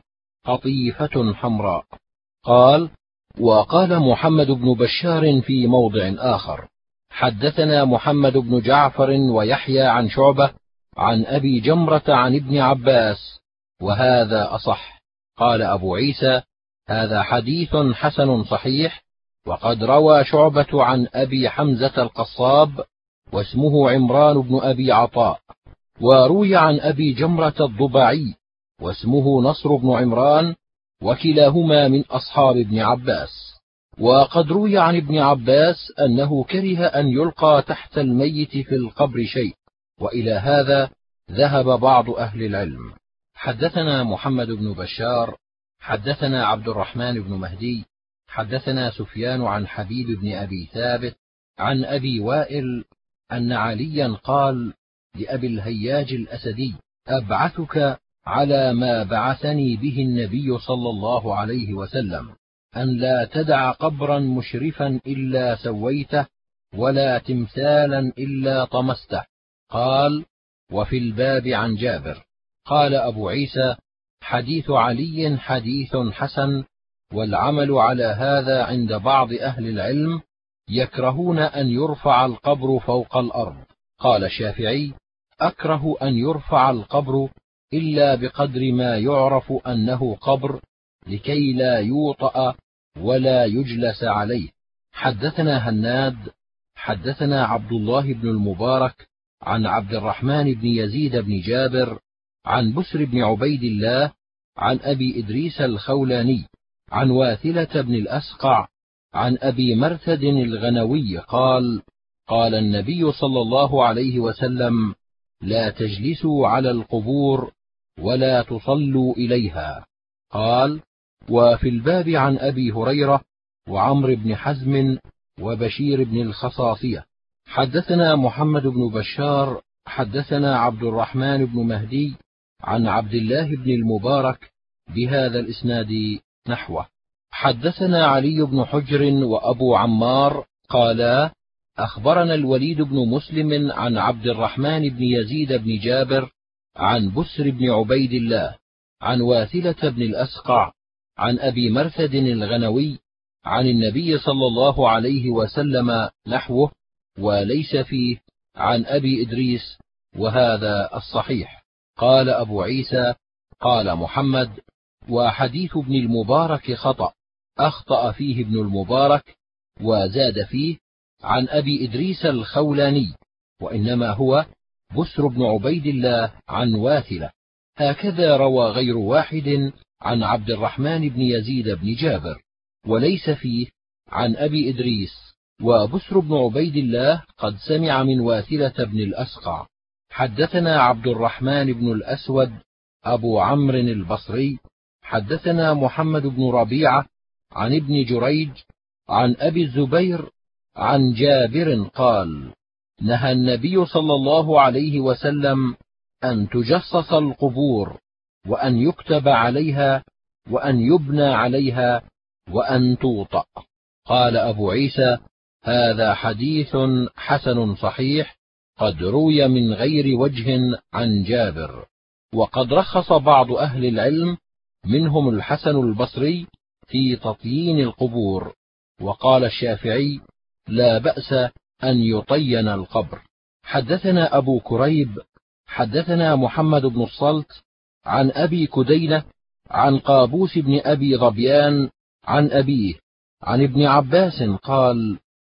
قطيفة حمراء. قال: وقال محمد بن بشار في موضع آخر: حدثنا محمد بن جعفر ويحيى عن شعبة عن أبي جمرة عن ابن عباس، وهذا أصح. قال أبو عيسى: هذا حديث حسن صحيح. وقد روى شعبة عن أبي حمزة القصاب واسمه عمران بن أبي عطاء، وروي عن أبي جمرة الضبعي واسمه نصر بن عمران، وكلاهما من أصحاب ابن عباس. وقد روي عن ابن عباس أنه كره أن يلقى تحت الميت في القبر شيء، وإلى هذا ذهب بعض أهل العلم. حدثنا محمد بن بشار حدثنا عبد الرحمن بن مهدي حدثنا سفيان عن حبيب بن أبي ثابت عن أبي وائل أن عليا قال لأبي الهياج الأسدي: أبعثك على ما بعثني به النبي صلى الله عليه وسلم، أن لا تدع قبرا مشرفا إلا سويته، ولا تمثالا إلا طمسته. قال: وفي الباب عن جابر. قال أبو عيسى: حديث علي حديث حسن، والعمل على هذا عند بعض أهل العلم، يكرهون أن يرفع القبر فوق الأرض. قال الشافعي: أكره أن يرفع القبر إلا بقدر ما يعرف أنه قبر، لكي لا يوطأ ولا يجلس عليه. حدثنا هناد حدثنا عبد الله بن المبارك عن عبد الرحمن بن يزيد بن جابر عن بسر بن عبيد الله عن أبي إدريس الخولاني عن واثلة بن الأسقع عن أبي مرثد الغنوي قال: قال النبي صلى الله عليه وسلم: لا تجلسوا على القبور ولا تصلوا إليها. قال: وفي الباب عن أبي هريرة وعمر بن حزم وبشير بن الخصاصية. حدثنا محمد بن بشار حدثنا عبد الرحمن بن مهدي عن عبد الله بن المبارك بهذا الإسناد نحوه. حدثنا علي بن حجر وأبو عمار قالا: أخبرنا الوليد بن مسلم عن عبد الرحمن بن يزيد بن جابر عن بسر بن عبيد الله عن واثلة بن الأسقع عن أبي مرثد الغنوي عن النبي صلى الله عليه وسلم نحوه، وليس فيه عن أبي إدريس، وهذا الصحيح. قال أبو عيسى: قال محمد: وحديث ابن المبارك خطأ، أخطأ فيه ابن المبارك، وزاد فيه عن أبي إدريس الخولاني، وإنما هو بسر بن عبيد الله عن واثلة. هكذا روى غير واحد عن عبد الرحمن بن يزيد بن جابر، وليس فيه عن أبي إدريس. وبسر بن عبيد الله قد سمع من واثلة بن الأسقع. حدثنا عبد الرحمن بن الأسود أبو عمرو البصري حدثنا محمد بن ربيعة عن ابن جريج عن أبي الزبير عن جابر قال: نهى النبي صلى الله عليه وسلم أن تجصص القبور، وأن يكتب عليها، وأن يبنى عليها، وأن توطأ. قال أبو عيسى: هذا حديث حسن صحيح، قد روي من غير وجه عن جابر. وقد رخص بعض أهل العلم منهم الحسن البصري في تطيين القبور، وقال الشافعي: لا بأس أن يطين القبر. حدثنا أبو كريب حدثنا محمد بن الصلت عن أبي كدينة عن قابوس بن أبي ظبيان عن أبيه عن ابن عباس قال: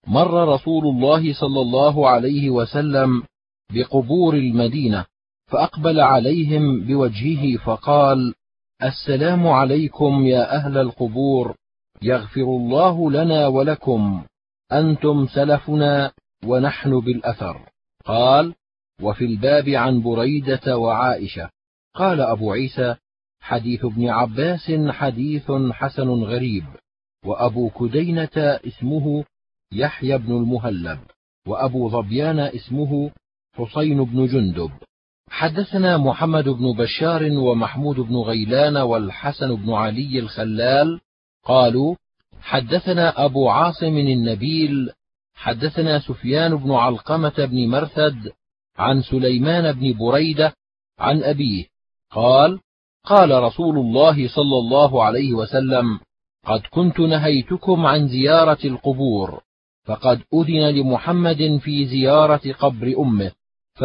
مر رسول الله صلى الله عليه وسلم بقبور المدينة فأقبل عليهم بوجهه فقال: السلام عليكم يا أهل القبور، يغفر الله لنا ولكم، أنتم سلفنا ونحن بالأثر. قال: وفي الباب عن بريدة وعائشة. قال أبو عيسى: حديث ابن عباس حديث حسن غريب. وأبو كدينة اسمه يحيى بن المهلب، وأبو ظبيان اسمه حسين بن جندب. حدثنا محمد بن بشار ومحمود بن غيلان والحسن بن علي الخلال قالوا: حدثنا أبو عاصم النبيل حدثنا سفيان بن علقمة بن مرثد عن سليمان بن بريدة عن أبيه قال: قال رسول الله صلى الله عليه وسلم: قد كنت نهيتكم عن زيارة القبور، فقد أذن لمحمد في زيارة قبر أمه،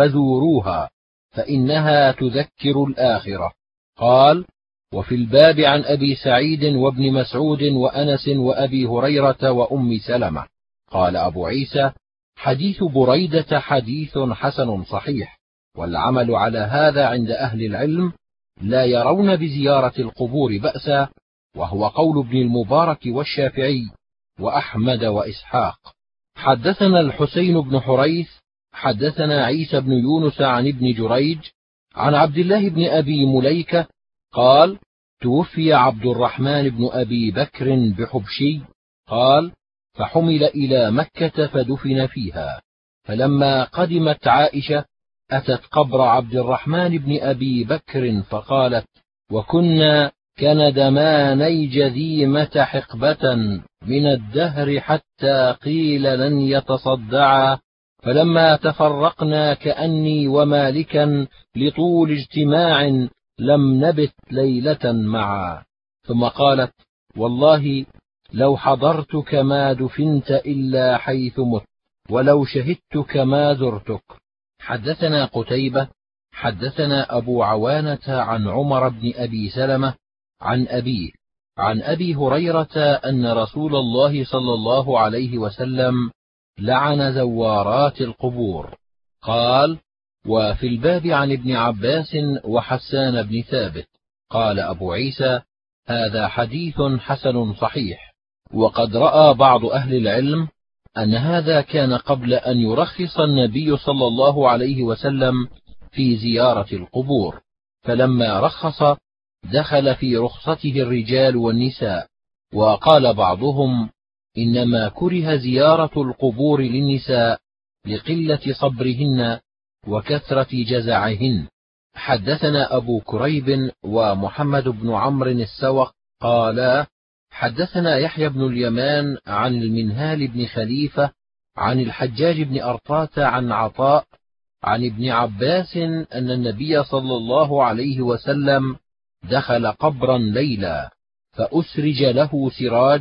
فزوروها فإنها تذكر الآخرة. قال: وفي الباب عن أبي سعيد وابن مسعود وأنس وأبي هريرة وأم سلمة. قال أبو عيسى: حديث بريدة حديث حسن صحيح، والعمل على هذا عند أهل العلم، لا يرون بزيارة القبور بأسا، وهو قول ابن المبارك والشافعي وأحمد وإسحاق. حدثنا الحسين بن حريث حدثنا عيسى بن يونس عن ابن جريج عن عبد الله بن أبي مليكة قال: توفي عبد الرحمن بن أبي بكر بحبشي. قال: فحمل إلى مكة فدفن فيها، فلما قدمت عائشة أتت قبر عبد الرحمن بن أبي بكر فقالت: وكنا كندماني جذيمة حقبة من الدهر حتى قيل لن يتصدعا، فلما تفرقنا كأني ومالكا لطول اجتماع لم نبت ليلة معا. ثم قالت: والله لو حضرتك ما دفنت إلا حيث مت، ولو شهدتك ما زرتك. حدثنا قتيبة حدثنا أبو عوانة عن عمر بن أبي سلمة عن أبيه عن أبي هريرة أن رسول الله صلى الله عليه وسلم لعن زوارات القبور. قال: وفي الباب عن ابن عباس وحسان بن ثابت. قال أبو عيسى: هذا حديث حسن صحيح. وقد رأى بعض أهل العلم أن هذا كان قبل أن يرخص النبي صلى الله عليه وسلم في زيارة القبور، فلما رخص دخل في رخصته الرجال والنساء. وقال بعضهم: إنما كره زيارة القبور للنساء لقلة صبرهن وكثرة جزعهن. حدثنا أبو كريب ومحمد بن عمرو السوق قالا: حدثنا يحيى بن اليمان عن المنهال بن خليفة عن الحجاج بن أرطاة عن عطاء عن ابن عباس أن النبي صلى الله عليه وسلم دخل قبرا ليلا، فأسرج له سراج،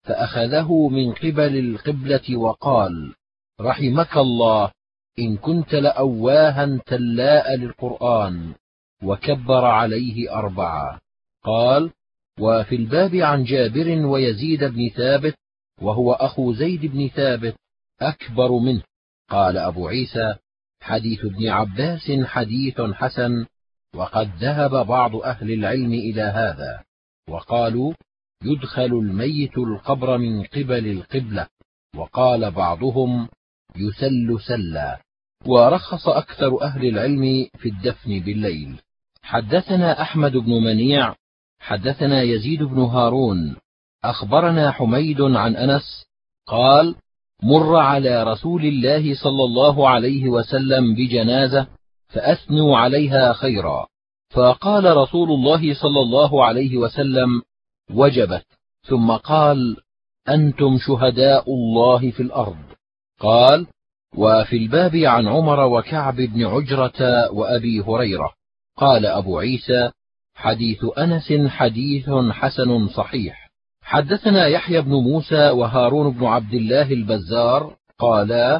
فأخذه من قبل القبلة وقال: رحمك الله إن كنت لأواها تلاء للقرآن، وكبر عليه أربعة. قال: وفي الباب عن جابر ويزيد بن ثابت، وهو أخو زيد بن ثابت أكبر منه. قال أبو عيسى: حديث ابن عباس حديث حسن، وقد ذهب بعض أهل العلم إلى هذا، وقالوا: يدخل الميت القبر من قبل القبلة. وقال بعضهم: يسل سلا. ورخص أكثر أهل العلم في الدفن بالليل. حدثنا أحمد بن منيع حدثنا يزيد بن هارون أخبرنا حميد عن أنس قال: مر على رسول الله صلى الله عليه وسلم بجنازة فأثنوا عليها خيرا، فقال رسول الله صلى الله عليه وسلم: وجبت. ثم قال: أنتم شهداء الله في الأرض. قال: وفي الباب عن عمر وكعب بن عجرة وأبي هريرة. قال أبو عيسى: حديث أنس حديث حسن صحيح. حدثنا يحيى بن موسى وهارون بن عبد الله البزار قالا: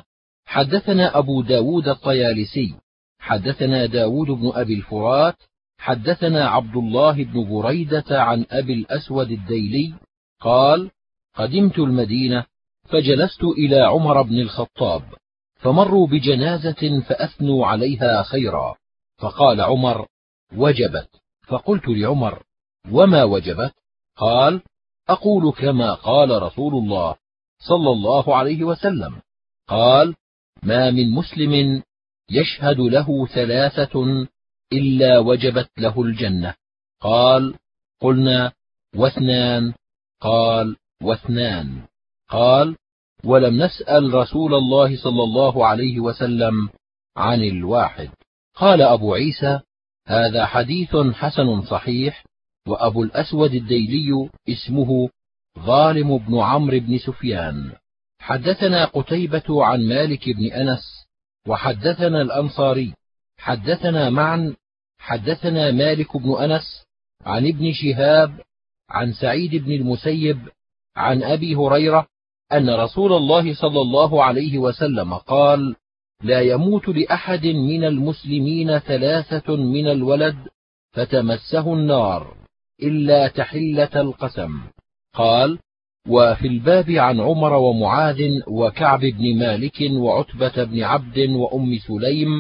حدثنا أبو داود الطيالسي حدثنا داود بن أبي الفرات حدثنا عبد الله بن بريدة عن أبي الأسود الديلي قال: قدمت المدينة فجلست إلى عمر بن الخطاب، فمروا بجنازة فأثنوا عليها خيرا، فقال عمر: وجبت. فقلت لعمر: وما وجبت؟ قال: أقول كما قال رسول الله صلى الله عليه وسلم. قال: ما من مسلم يشهد له ثلاثة إلا وجبت له الجنة. قال: قلنا: واثنان؟ قال: واثنان. قال: ولم نسأل رسول الله صلى الله عليه وسلم عن الواحد. قال أبو عيسى: هذا حديث حسن صحيح. وأبو الأسود الديلي اسمه ظالم بن عمرو بن سفيان. حدثنا قتيبة عن مالك بن أنس وحدثنا الأنصاري حدثنا معا حدثنا مالك بن أنس عن ابن شهاب عن سعيد بن المسيب عن أبي هريرة أن رسول الله صلى الله عليه وسلم قال: لا يموت لأحد من المسلمين ثلاثة من الولد فتمسه النار إلا تحلة القسم. قال: وفي الباب عن عمر ومعاذ وكعب بن مالك وعتبة بن عبد وأم سليم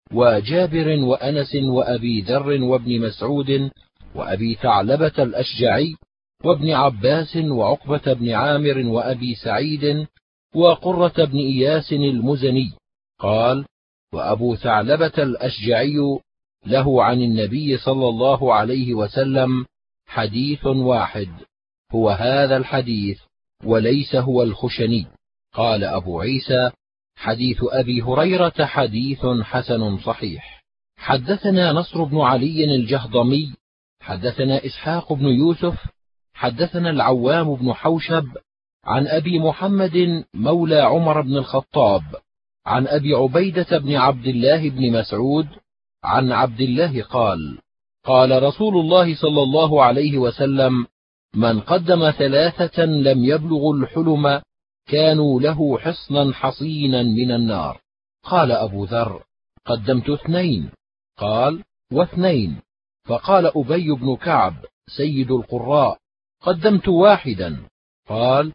وجابر وأنس وأبي ذر وابن مسعود وأبي ثعلبة الأشجعي وابن عباس وعقبة بن عامر وأبي سعيد وقرة بن إياس المزني. قال: وأبو ثعلبة الأشجعي له عن النبي صلى الله عليه وسلم حديث واحد، هو هذا الحديث وليس هو الخشني. قال أبو عيسى: حديث أبي هريرة حديث حسن صحيح. حدثنا نصر بن علي الجهضمي حدثنا إسحاق بن يوسف حدثنا العوام بن حوشب عن أبي محمد مولى عمر بن الخطاب عن أبي عبيدة بن عبد الله بن مسعود عن عبد الله قال: قال رسول الله صلى الله عليه وسلم: من قدم ثلاثة لم يبلغوا الحلم كانوا له حصنا حصينا من النار. قال أبو ذر: قدمت اثنين. قال: واثنين؟ فقال أبي بن كعب سيد القراء: قدمت واحدا. قال: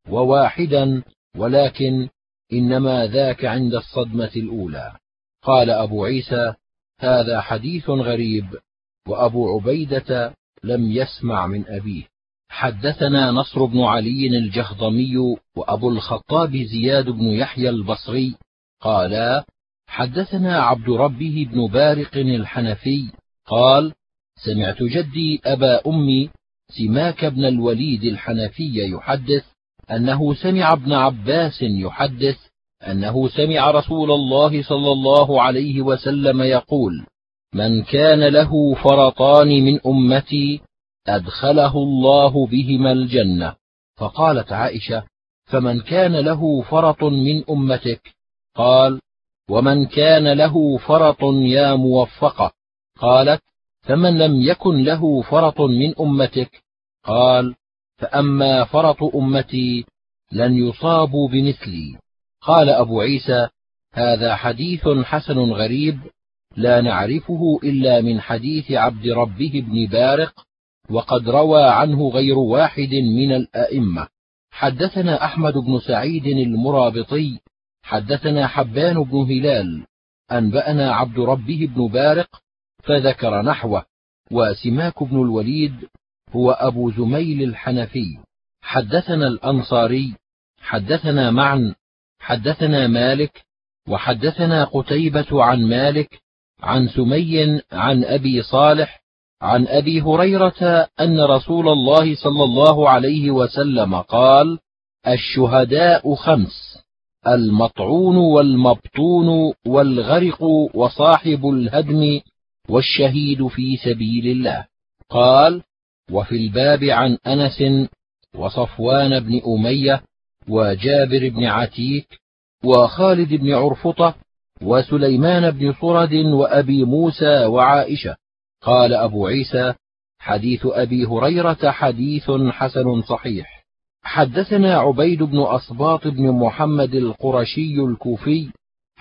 وواحدا، ولكن إنما ذاك عند الصدمة الأولى. قال أبو عيسى: هذا حديث غريب، وأبو عبيدة لم يسمع من أبيه. حدثنا نصر بن علي الجهضمي وأبو الخطاب زياد بن يحيى البصري قالا: حدثنا عبد ربه بن بارق الحنفي قال: سمعت جدي أبا أمي سماك بن الوليد الحنفي يحدث أنه سمع ابن عباس يحدث أنه سمع رسول الله صلى الله عليه وسلم يقول: من كان له فرطان من أمتي أدخله الله بهما الجنة. فقالت عائشة: فمن كان له فرط من أمتك؟ قال: ومن كان له فرط يا موفقة. قالت: فمن لم يكن له فرط من أمتك؟ قال: فأما فرط أمتي لن يصابوا بمثلي. قال أبو عيسى: هذا حديث حسن غريب لا نعرفه إلا من حديث عبد ربه بن بارق، وقد روى عنه غير واحد من الأئمة. حدثنا أحمد بن سعيد المرابطي حدثنا حبان بن هلال أنبأنا عبد ربه بن بارق فذكر نحوه. وسماك بن الوليد هو أبو زميل الحنفي. حدثنا الأنصاري حدثنا معا حدثنا مالك وحدثنا قتيبة عن مالك عن سمي عن أبي صالح عن أبي هريرة أن رسول الله صلى الله عليه وسلم قال: الشهداء خمس: المطعون والمبطون والغرق وصاحب الهدم والشهيد في سبيل الله. قال: وفي الباب عن أنس وصفوان بن أمية وجابر بن عتيك وخالد بن عرفطة وسليمان بن صرد وأبي موسى وعائشة. قال أبو عيسى: حديث أبي هريرة حديث حسن صحيح. حدثنا عبيد بن أصباط بن محمد القرشي الكوفي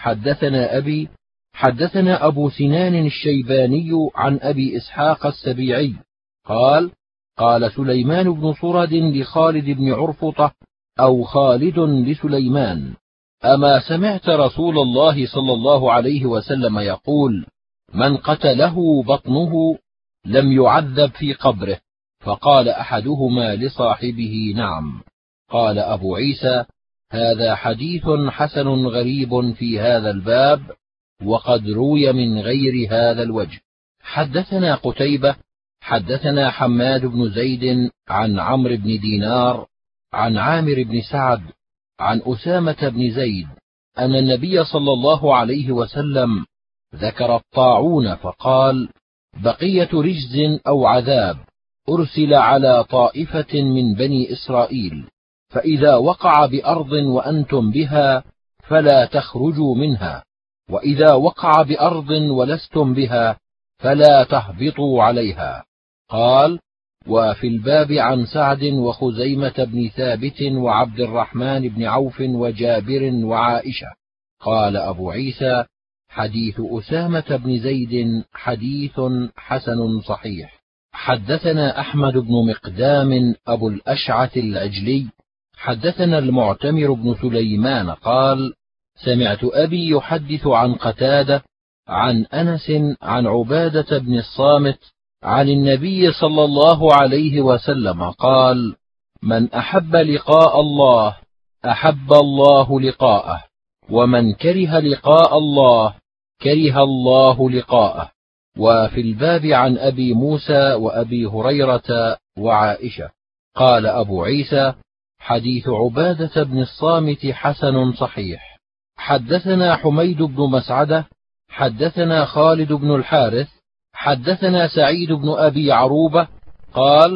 حدثنا أبي حدثنا أبو سنان الشيباني عن أبي إسحاق السبيعي قال قال سليمان بن صرد لخالد بن عرفطة أو خالد لسليمان: أما سمعت رسول الله صلى الله عليه وسلم يقول: من قتله بطنه لم يعذب في قبره؟ فقال أحدهما لصاحبه: نعم. قال أبو عيسى: هذا حديث حسن غريب في هذا الباب، وقد روي من غير هذا الوجه. حدثنا قتيبة حدثنا حماد بن زيد عن عمرو بن دينار عن عامر بن سعد عن أسامة بن زيد أن النبي صلى الله عليه وسلم ذكر الطاعون فقال: بقية رجز أو عذاب أرسل على طائفة من بني إسرائيل، فإذا وقع بأرض وأنتم بها فلا تخرجوا منها، وإذا وقع بأرض ولستم بها فلا تهبطوا عليها. قال: وفي الباب عن سعد وخزيمة بن ثابت وعبد الرحمن بن عوف وجابر وعائشة. قال أبو عيسى: حديث أسامة بن زيد حديث حسن صحيح. حدثنا أحمد بن مقدام أبو الأشعث العجلي حدثنا المعتمر بن سليمان قال: سمعت أبي يحدث عن قتادة عن أنس عن عبادة بن الصامت عن النبي صلى الله عليه وسلم قال: من أحب لقاء الله أحب الله لقاءه، ومن كره لقاء الله كره الله لقاءه. وفي الباب عن أبي موسى وأبي هريرة وعائشة. قال أبو عيسى: حديث عبادة بن الصامت حسن صحيح. حدثنا حميد بن مسعدة حدثنا خالد بن الحارث حدثنا سعيد بن أبي عروبة قال: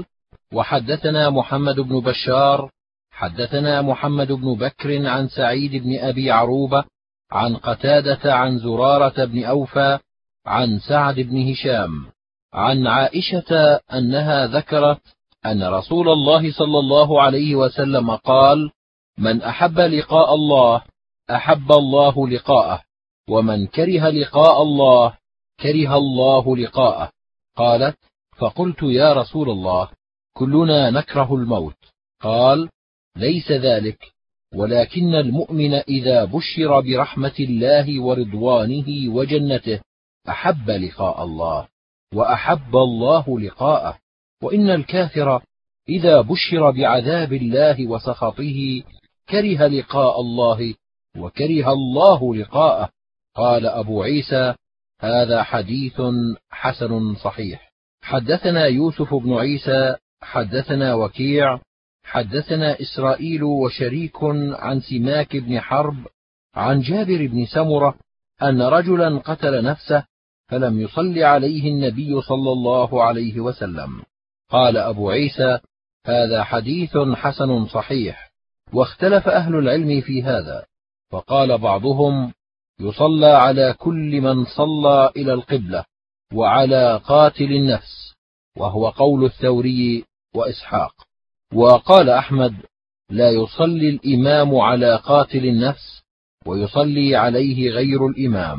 وحدثنا محمد بن بشار حدثنا محمد بن بكر عن سعيد بن أبي عروبة عن قتادة عن زرارة بن أوفى عن سعد بن هشام عن عائشة أنها ذكرت أن رسول الله صلى الله عليه وسلم قال: من أحب لقاء الله أحب الله لقاءه، ومن كره لقاء الله كره الله لقاءه. قالت: فقلت: يا رسول الله، كلنا نكره الموت. قال: ليس ذلك، ولكن المؤمن إذا بشر برحمة الله ورضوانه وجنته أحب لقاء الله وأحب الله لقاءه، وإن الكافر إذا بشر بعذاب الله وسخطه كره لقاء الله وكره الله لقاءه. قال أبو عيسى: هذا حديث حسن صحيح. حدثنا يوسف بن عيسى حدثنا وكيع حدثنا إسرائيل وشريك عن سماك بن حرب عن جابر بن سمرة أن رجلا قتل نفسه فلم يصل عليه النبي صلى الله عليه وسلم. قال أبو عيسى: هذا حديث حسن صحيح. واختلف أهل العلم في هذا، فقال بعضهم: يصلى على كل من صلى إلى القبلة وعلى قاتل النفس، وهو قول الثوري وإسحاق. وقال أحمد: لا يصلي الإمام على قاتل النفس، ويصلي عليه غير الإمام.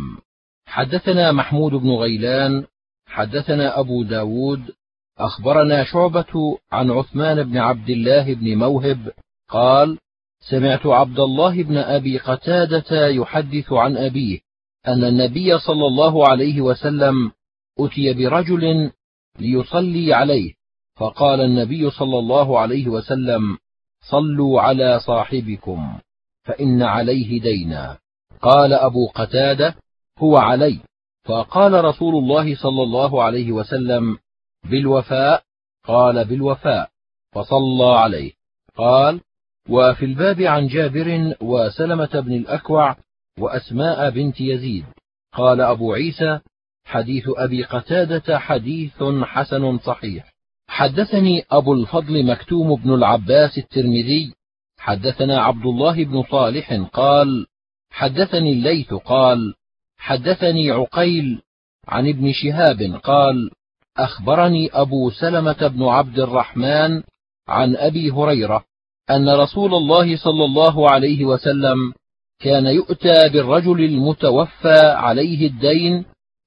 حدثنا محمود بن غيلان حدثنا أبو داود أخبرنا شعبة عن عثمان بن عبد الله بن موهب قال: سمعت عبد الله بن أبي قتادة يحدث عن أبيه أن النبي صلى الله عليه وسلم أتي برجل ليصلي عليه، فقال النبي صلى الله عليه وسلم: صلوا على صاحبكم فإن عليه دينا. قال أبو قتادة: هو علي. فقال رسول الله صلى الله عليه وسلم: بالوفاء؟ قال: بالوفاء. فصلى عليه. قال: وفي الباب عن جابر وسلمة بن الأكوع وأسماء بنت يزيد. قال أبو عيسى: حديث أبي قتادة حديث حسن صحيح. حدثني أبو الفضل مكتوم بن العباس الترمذي حدثنا عبد الله بن صالح قال: حدثني الليث قال: حدثني عقيل عن ابن شهاب قال: أخبرني أبو سلمة بن عبد الرحمن عن أبي هريرة أن رسول الله صلى الله عليه وسلم كان يؤتى بالرجل المتوفى عليه الدين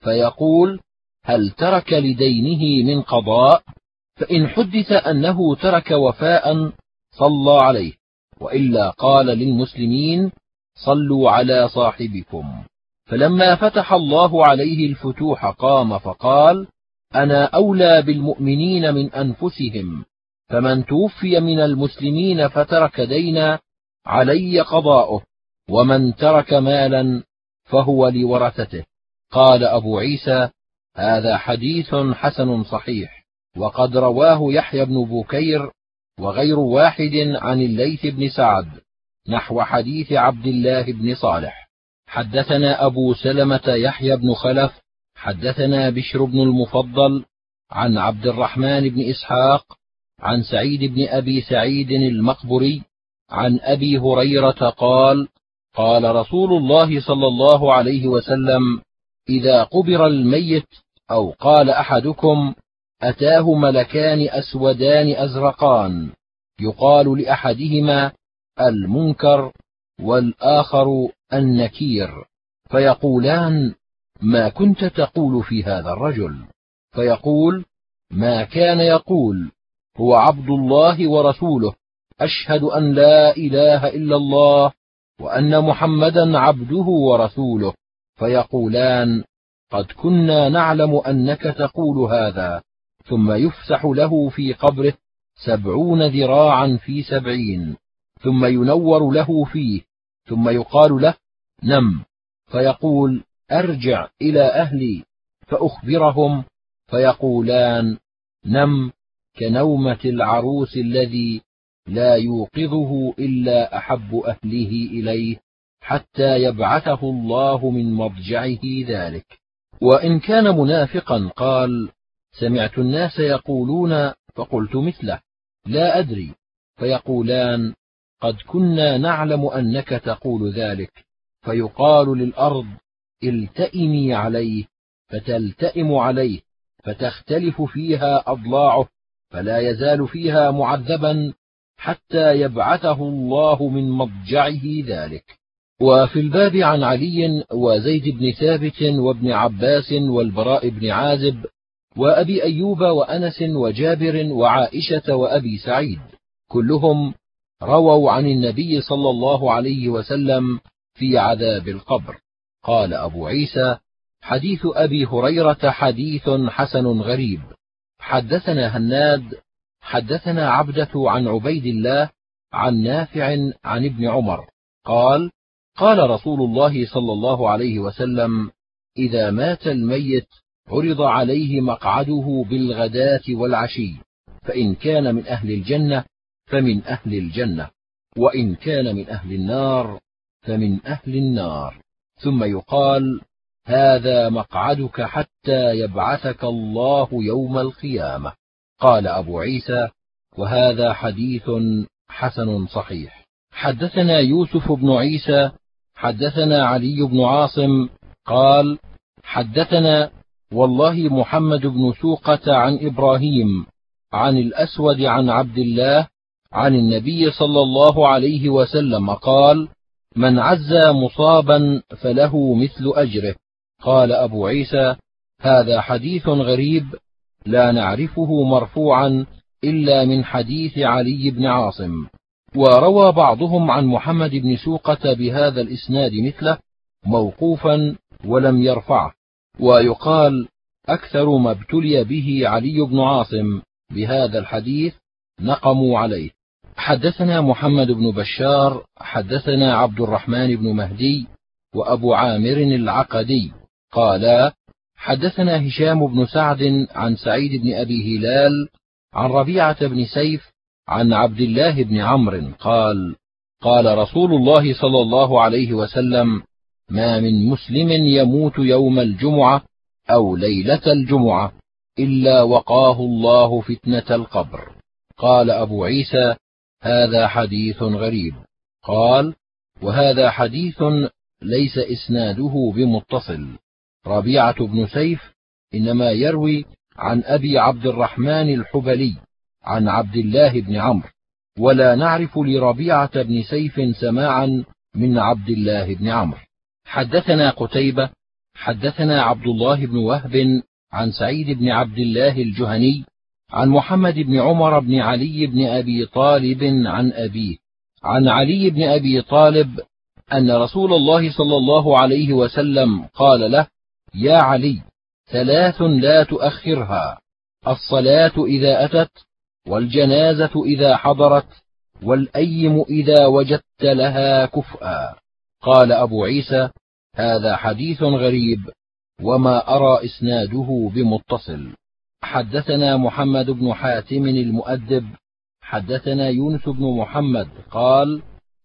فيقول: هل ترك لدينه من قضاء؟ فإن حدث أنه ترك وفاء صلى عليه، وإلا قال للمسلمين: صلوا على صاحبكم. فلما فتح الله عليه الفتوح قام فقال: أنا أولى بالمؤمنين من أنفسهم، فمن توفي من المسلمين فترك دينا علي قضاؤه، ومن ترك مالا فهو لورثته. قال أبو عيسى: هذا حديث حسن صحيح، وقد رواه يحيى بن بكير وغير واحد عن الليث بن سعد نحو حديث عبد الله بن صالح. حدثنا أبو سلمة يحيى بن خلف حدثنا بشر بن المفضل عن عبد الرحمن بن إسحاق عن سعيد بن أبي سعيد المقبري عن أبي هريرة قال: قال رسول الله صلى الله عليه وسلم: إذا قبر الميت أو قال أحدكم أتاه ملكان أسودان أزرقان، يقال لأحدهما المنكر والآخر النكير، فيقولان: ما كنت تقول في هذا الرجل؟ فيقول: ما كان يقول، هو عبد الله ورسوله، أشهد أن لا إله إلا الله وأن محمدا عبده ورسوله. فيقولان: قد كنا نعلم أنك تقول هذا. ثم يفسح له في قبره سبعون ذراعا في سبعين، ثم ينور له فيه، ثم يقال له: نم. فيقول: أرجع إلى أهلي فأخبرهم، فيقولان: نم كنومة العروس الذي لا يوقظه إلا أحب أهله إليه حتى يبعثه الله من مضجعه ذلك. وإن كان منافقا قال: سمعت الناس يقولون فقلت مثله، لا أدري. فيقولان: قد كنا نعلم أنك تقول ذلك. فيقال للأرض: التئمي عليه، فتلتئم عليه، فتختلف فيها أضلاعه، فلا يزال فيها معذبا حتى يبعثه الله من مضجعه ذلك. وفي الباب عن علي وزيد بن ثابت وابن عباس والبراء بن عازب وأبي أيوب وأنس وجابر وعائشة وأبي سعيد، كلهم رووا عن النبي صلى الله عليه وسلم في عذاب القبر. قال أبو عيسى: حديث أبي هريرة حديث حسن غريب. حدثنا هناد حدثنا عبدة عن عبيد الله عن نافع عن ابن عمر قال: قال رسول الله صلى الله عليه وسلم: إذا مات الميت عرض عليه مقعده بالغداة والعشي، فإن كان من أهل الجنة فمن أهل الجنة، وإن كان من أهل النار فمن أهل النار، ثم يقال: هذا مقعدك حتى يبعثك الله يوم القيامة. قال أبو عيسى: وهذا حديث حسن صحيح. حدثنا يوسف بن عيسى حدثنا علي بن عاصم قال: حدثنا والله محمد بن سوقة عن إبراهيم عن الأسود عن عبد الله عن النبي صلى الله عليه وسلم قال: من عزى مصابا فله مثل أجره. قال أبو عيسى: هذا حديث غريب لا نعرفه مرفوعا إلا من حديث علي بن عاصم. وروى بعضهم عن محمد بن سوقة بهذا الإسناد مثله موقوفا ولم يرفعه. ويقال: أكثر ما ابتلي به علي بن عاصم بهذا الحديث نقموا عليه. حدثنا محمد بن بشار حدثنا عبد الرحمن بن مهدي وأبو عامر العقدي قالا: حدثنا هشام بن سعد عن سعيد بن أبي هلال عن ربيعة بن سيف عن عبد الله بن عمرو قال: قال رسول الله صلى الله عليه وسلم: ما من مسلم يموت يوم الجمعة أو ليلة الجمعة إلا وقاه الله فتنة القبر. قال أبو عيسى: هذا حديث غريب. قال: وهذا حديث ليس إسناده بمتصل. ربيعة بن سيف إنما يروي عن أبي عبد الرحمن الحبلي عن عبد الله بن عمرو، ولا نعرف لربيعة بن سيف سماعا من عبد الله بن عمرو. حدثنا قتيبة حدثنا عبد الله بن وهب عن سعيد بن عبد الله الجهني عن محمد بن عمر بن علي بن أبي طالب عن أبيه عن علي بن أبي طالب أن رسول الله صلى الله عليه وسلم قال له: يا علي، ثلاث لا تؤخرها: الصلاة إذا أتت، والجنازة إذا حضرت، والأيم إذا وجدت لها كفءا. قال أبو عيسى: هذا حديث غريب، وما أرى إسناده بمتصل. حدثنا محمد بن حاتم المؤدب حدثنا يونس بن محمد قال: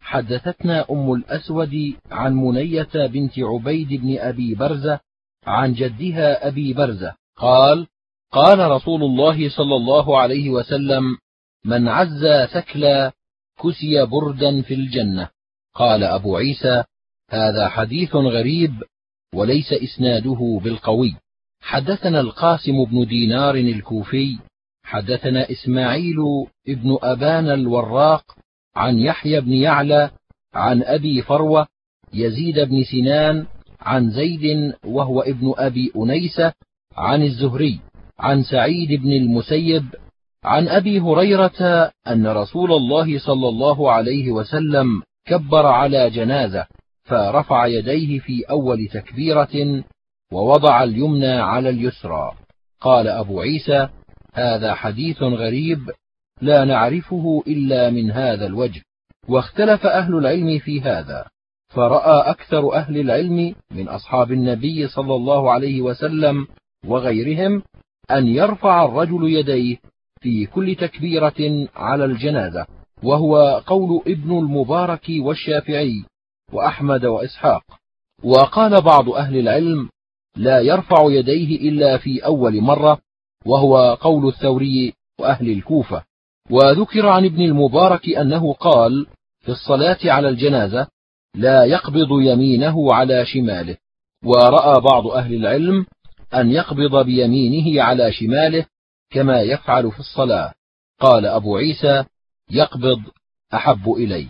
حدثتنا أم الأسود عن منية بنت عبيد بن أبي برزة عن جدها أبي برزة قال: قال رسول الله صلى الله عليه وسلم: من عزى ثكلا كسي بردا في الجنة. قال أبو عيسى: هذا حديث غريب، وليس إسناده بالقوي. حدثنا القاسم بن دينار الكوفي حدثنا إسماعيل ابن أبان الوراق عن يحيى بن يعلى عن أبي فروة يزيد بن سنان عن زيد وهو ابن أبي أنيسة عن الزهري عن سعيد بن المسيب عن أبي هريرة أن رسول الله صلى الله عليه وسلم كبر على جنازة فرفع يديه في أول تكبيرة ووضع اليمنى على اليسرى. قال أبو عيسى: هذا حديث غريب، لا نعرفه إلا من هذا الوجه. واختلف أهل العلم في هذا، فرأى أكثر أهل العلم من أصحاب النبي صلى الله عليه وسلم وغيرهم أن يرفع الرجل يديه في كل تكبيرة على الجنازة، وهو قول ابن المبارك والشافعي وأحمد وإسحاق. وقال بعض أهل العلم: لا يرفع يديه إلا في أول مرة، وهو قول الثوري وأهل الكوفة. وذكر عن ابن المبارك أنه قال في الصلاة على الجنازة: لا يقبض يمينه على شماله. ورأى بعض أهل العلم أن يقبض بيمينه على شماله كما يفعل في الصلاة. قال أبو عيسى: يقبض أحب إلي.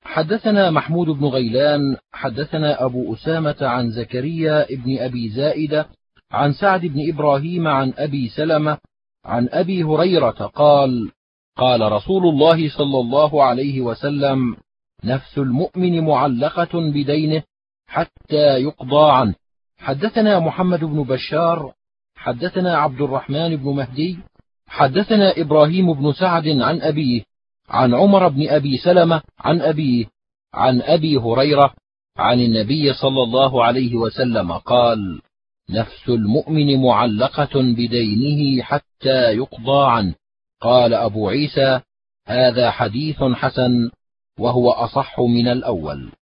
حدثنا محمود بن غيلان حدثنا أبو أسامة عن زكريا ابن أبي زائدة عن سعد بن إبراهيم عن أبي سلمة عن أبي هريرة قال: قال رسول الله صلى الله عليه وسلم: نفس المؤمن معلقة بدينه حتى يقضى عنه. حدثنا محمد بن بشار حدثنا عبد الرحمن بن مهدي حدثنا إبراهيم بن سعد عن أبيه عن عمر بن أبي سلمة عن أبيه عن أبي هريرة عن النبي صلى الله عليه وسلم قال: نفس المؤمن معلقة بدينه حتى يقضى عنه. قال أبو عيسى: هذا حديث حسن، وهو أصح من الأول.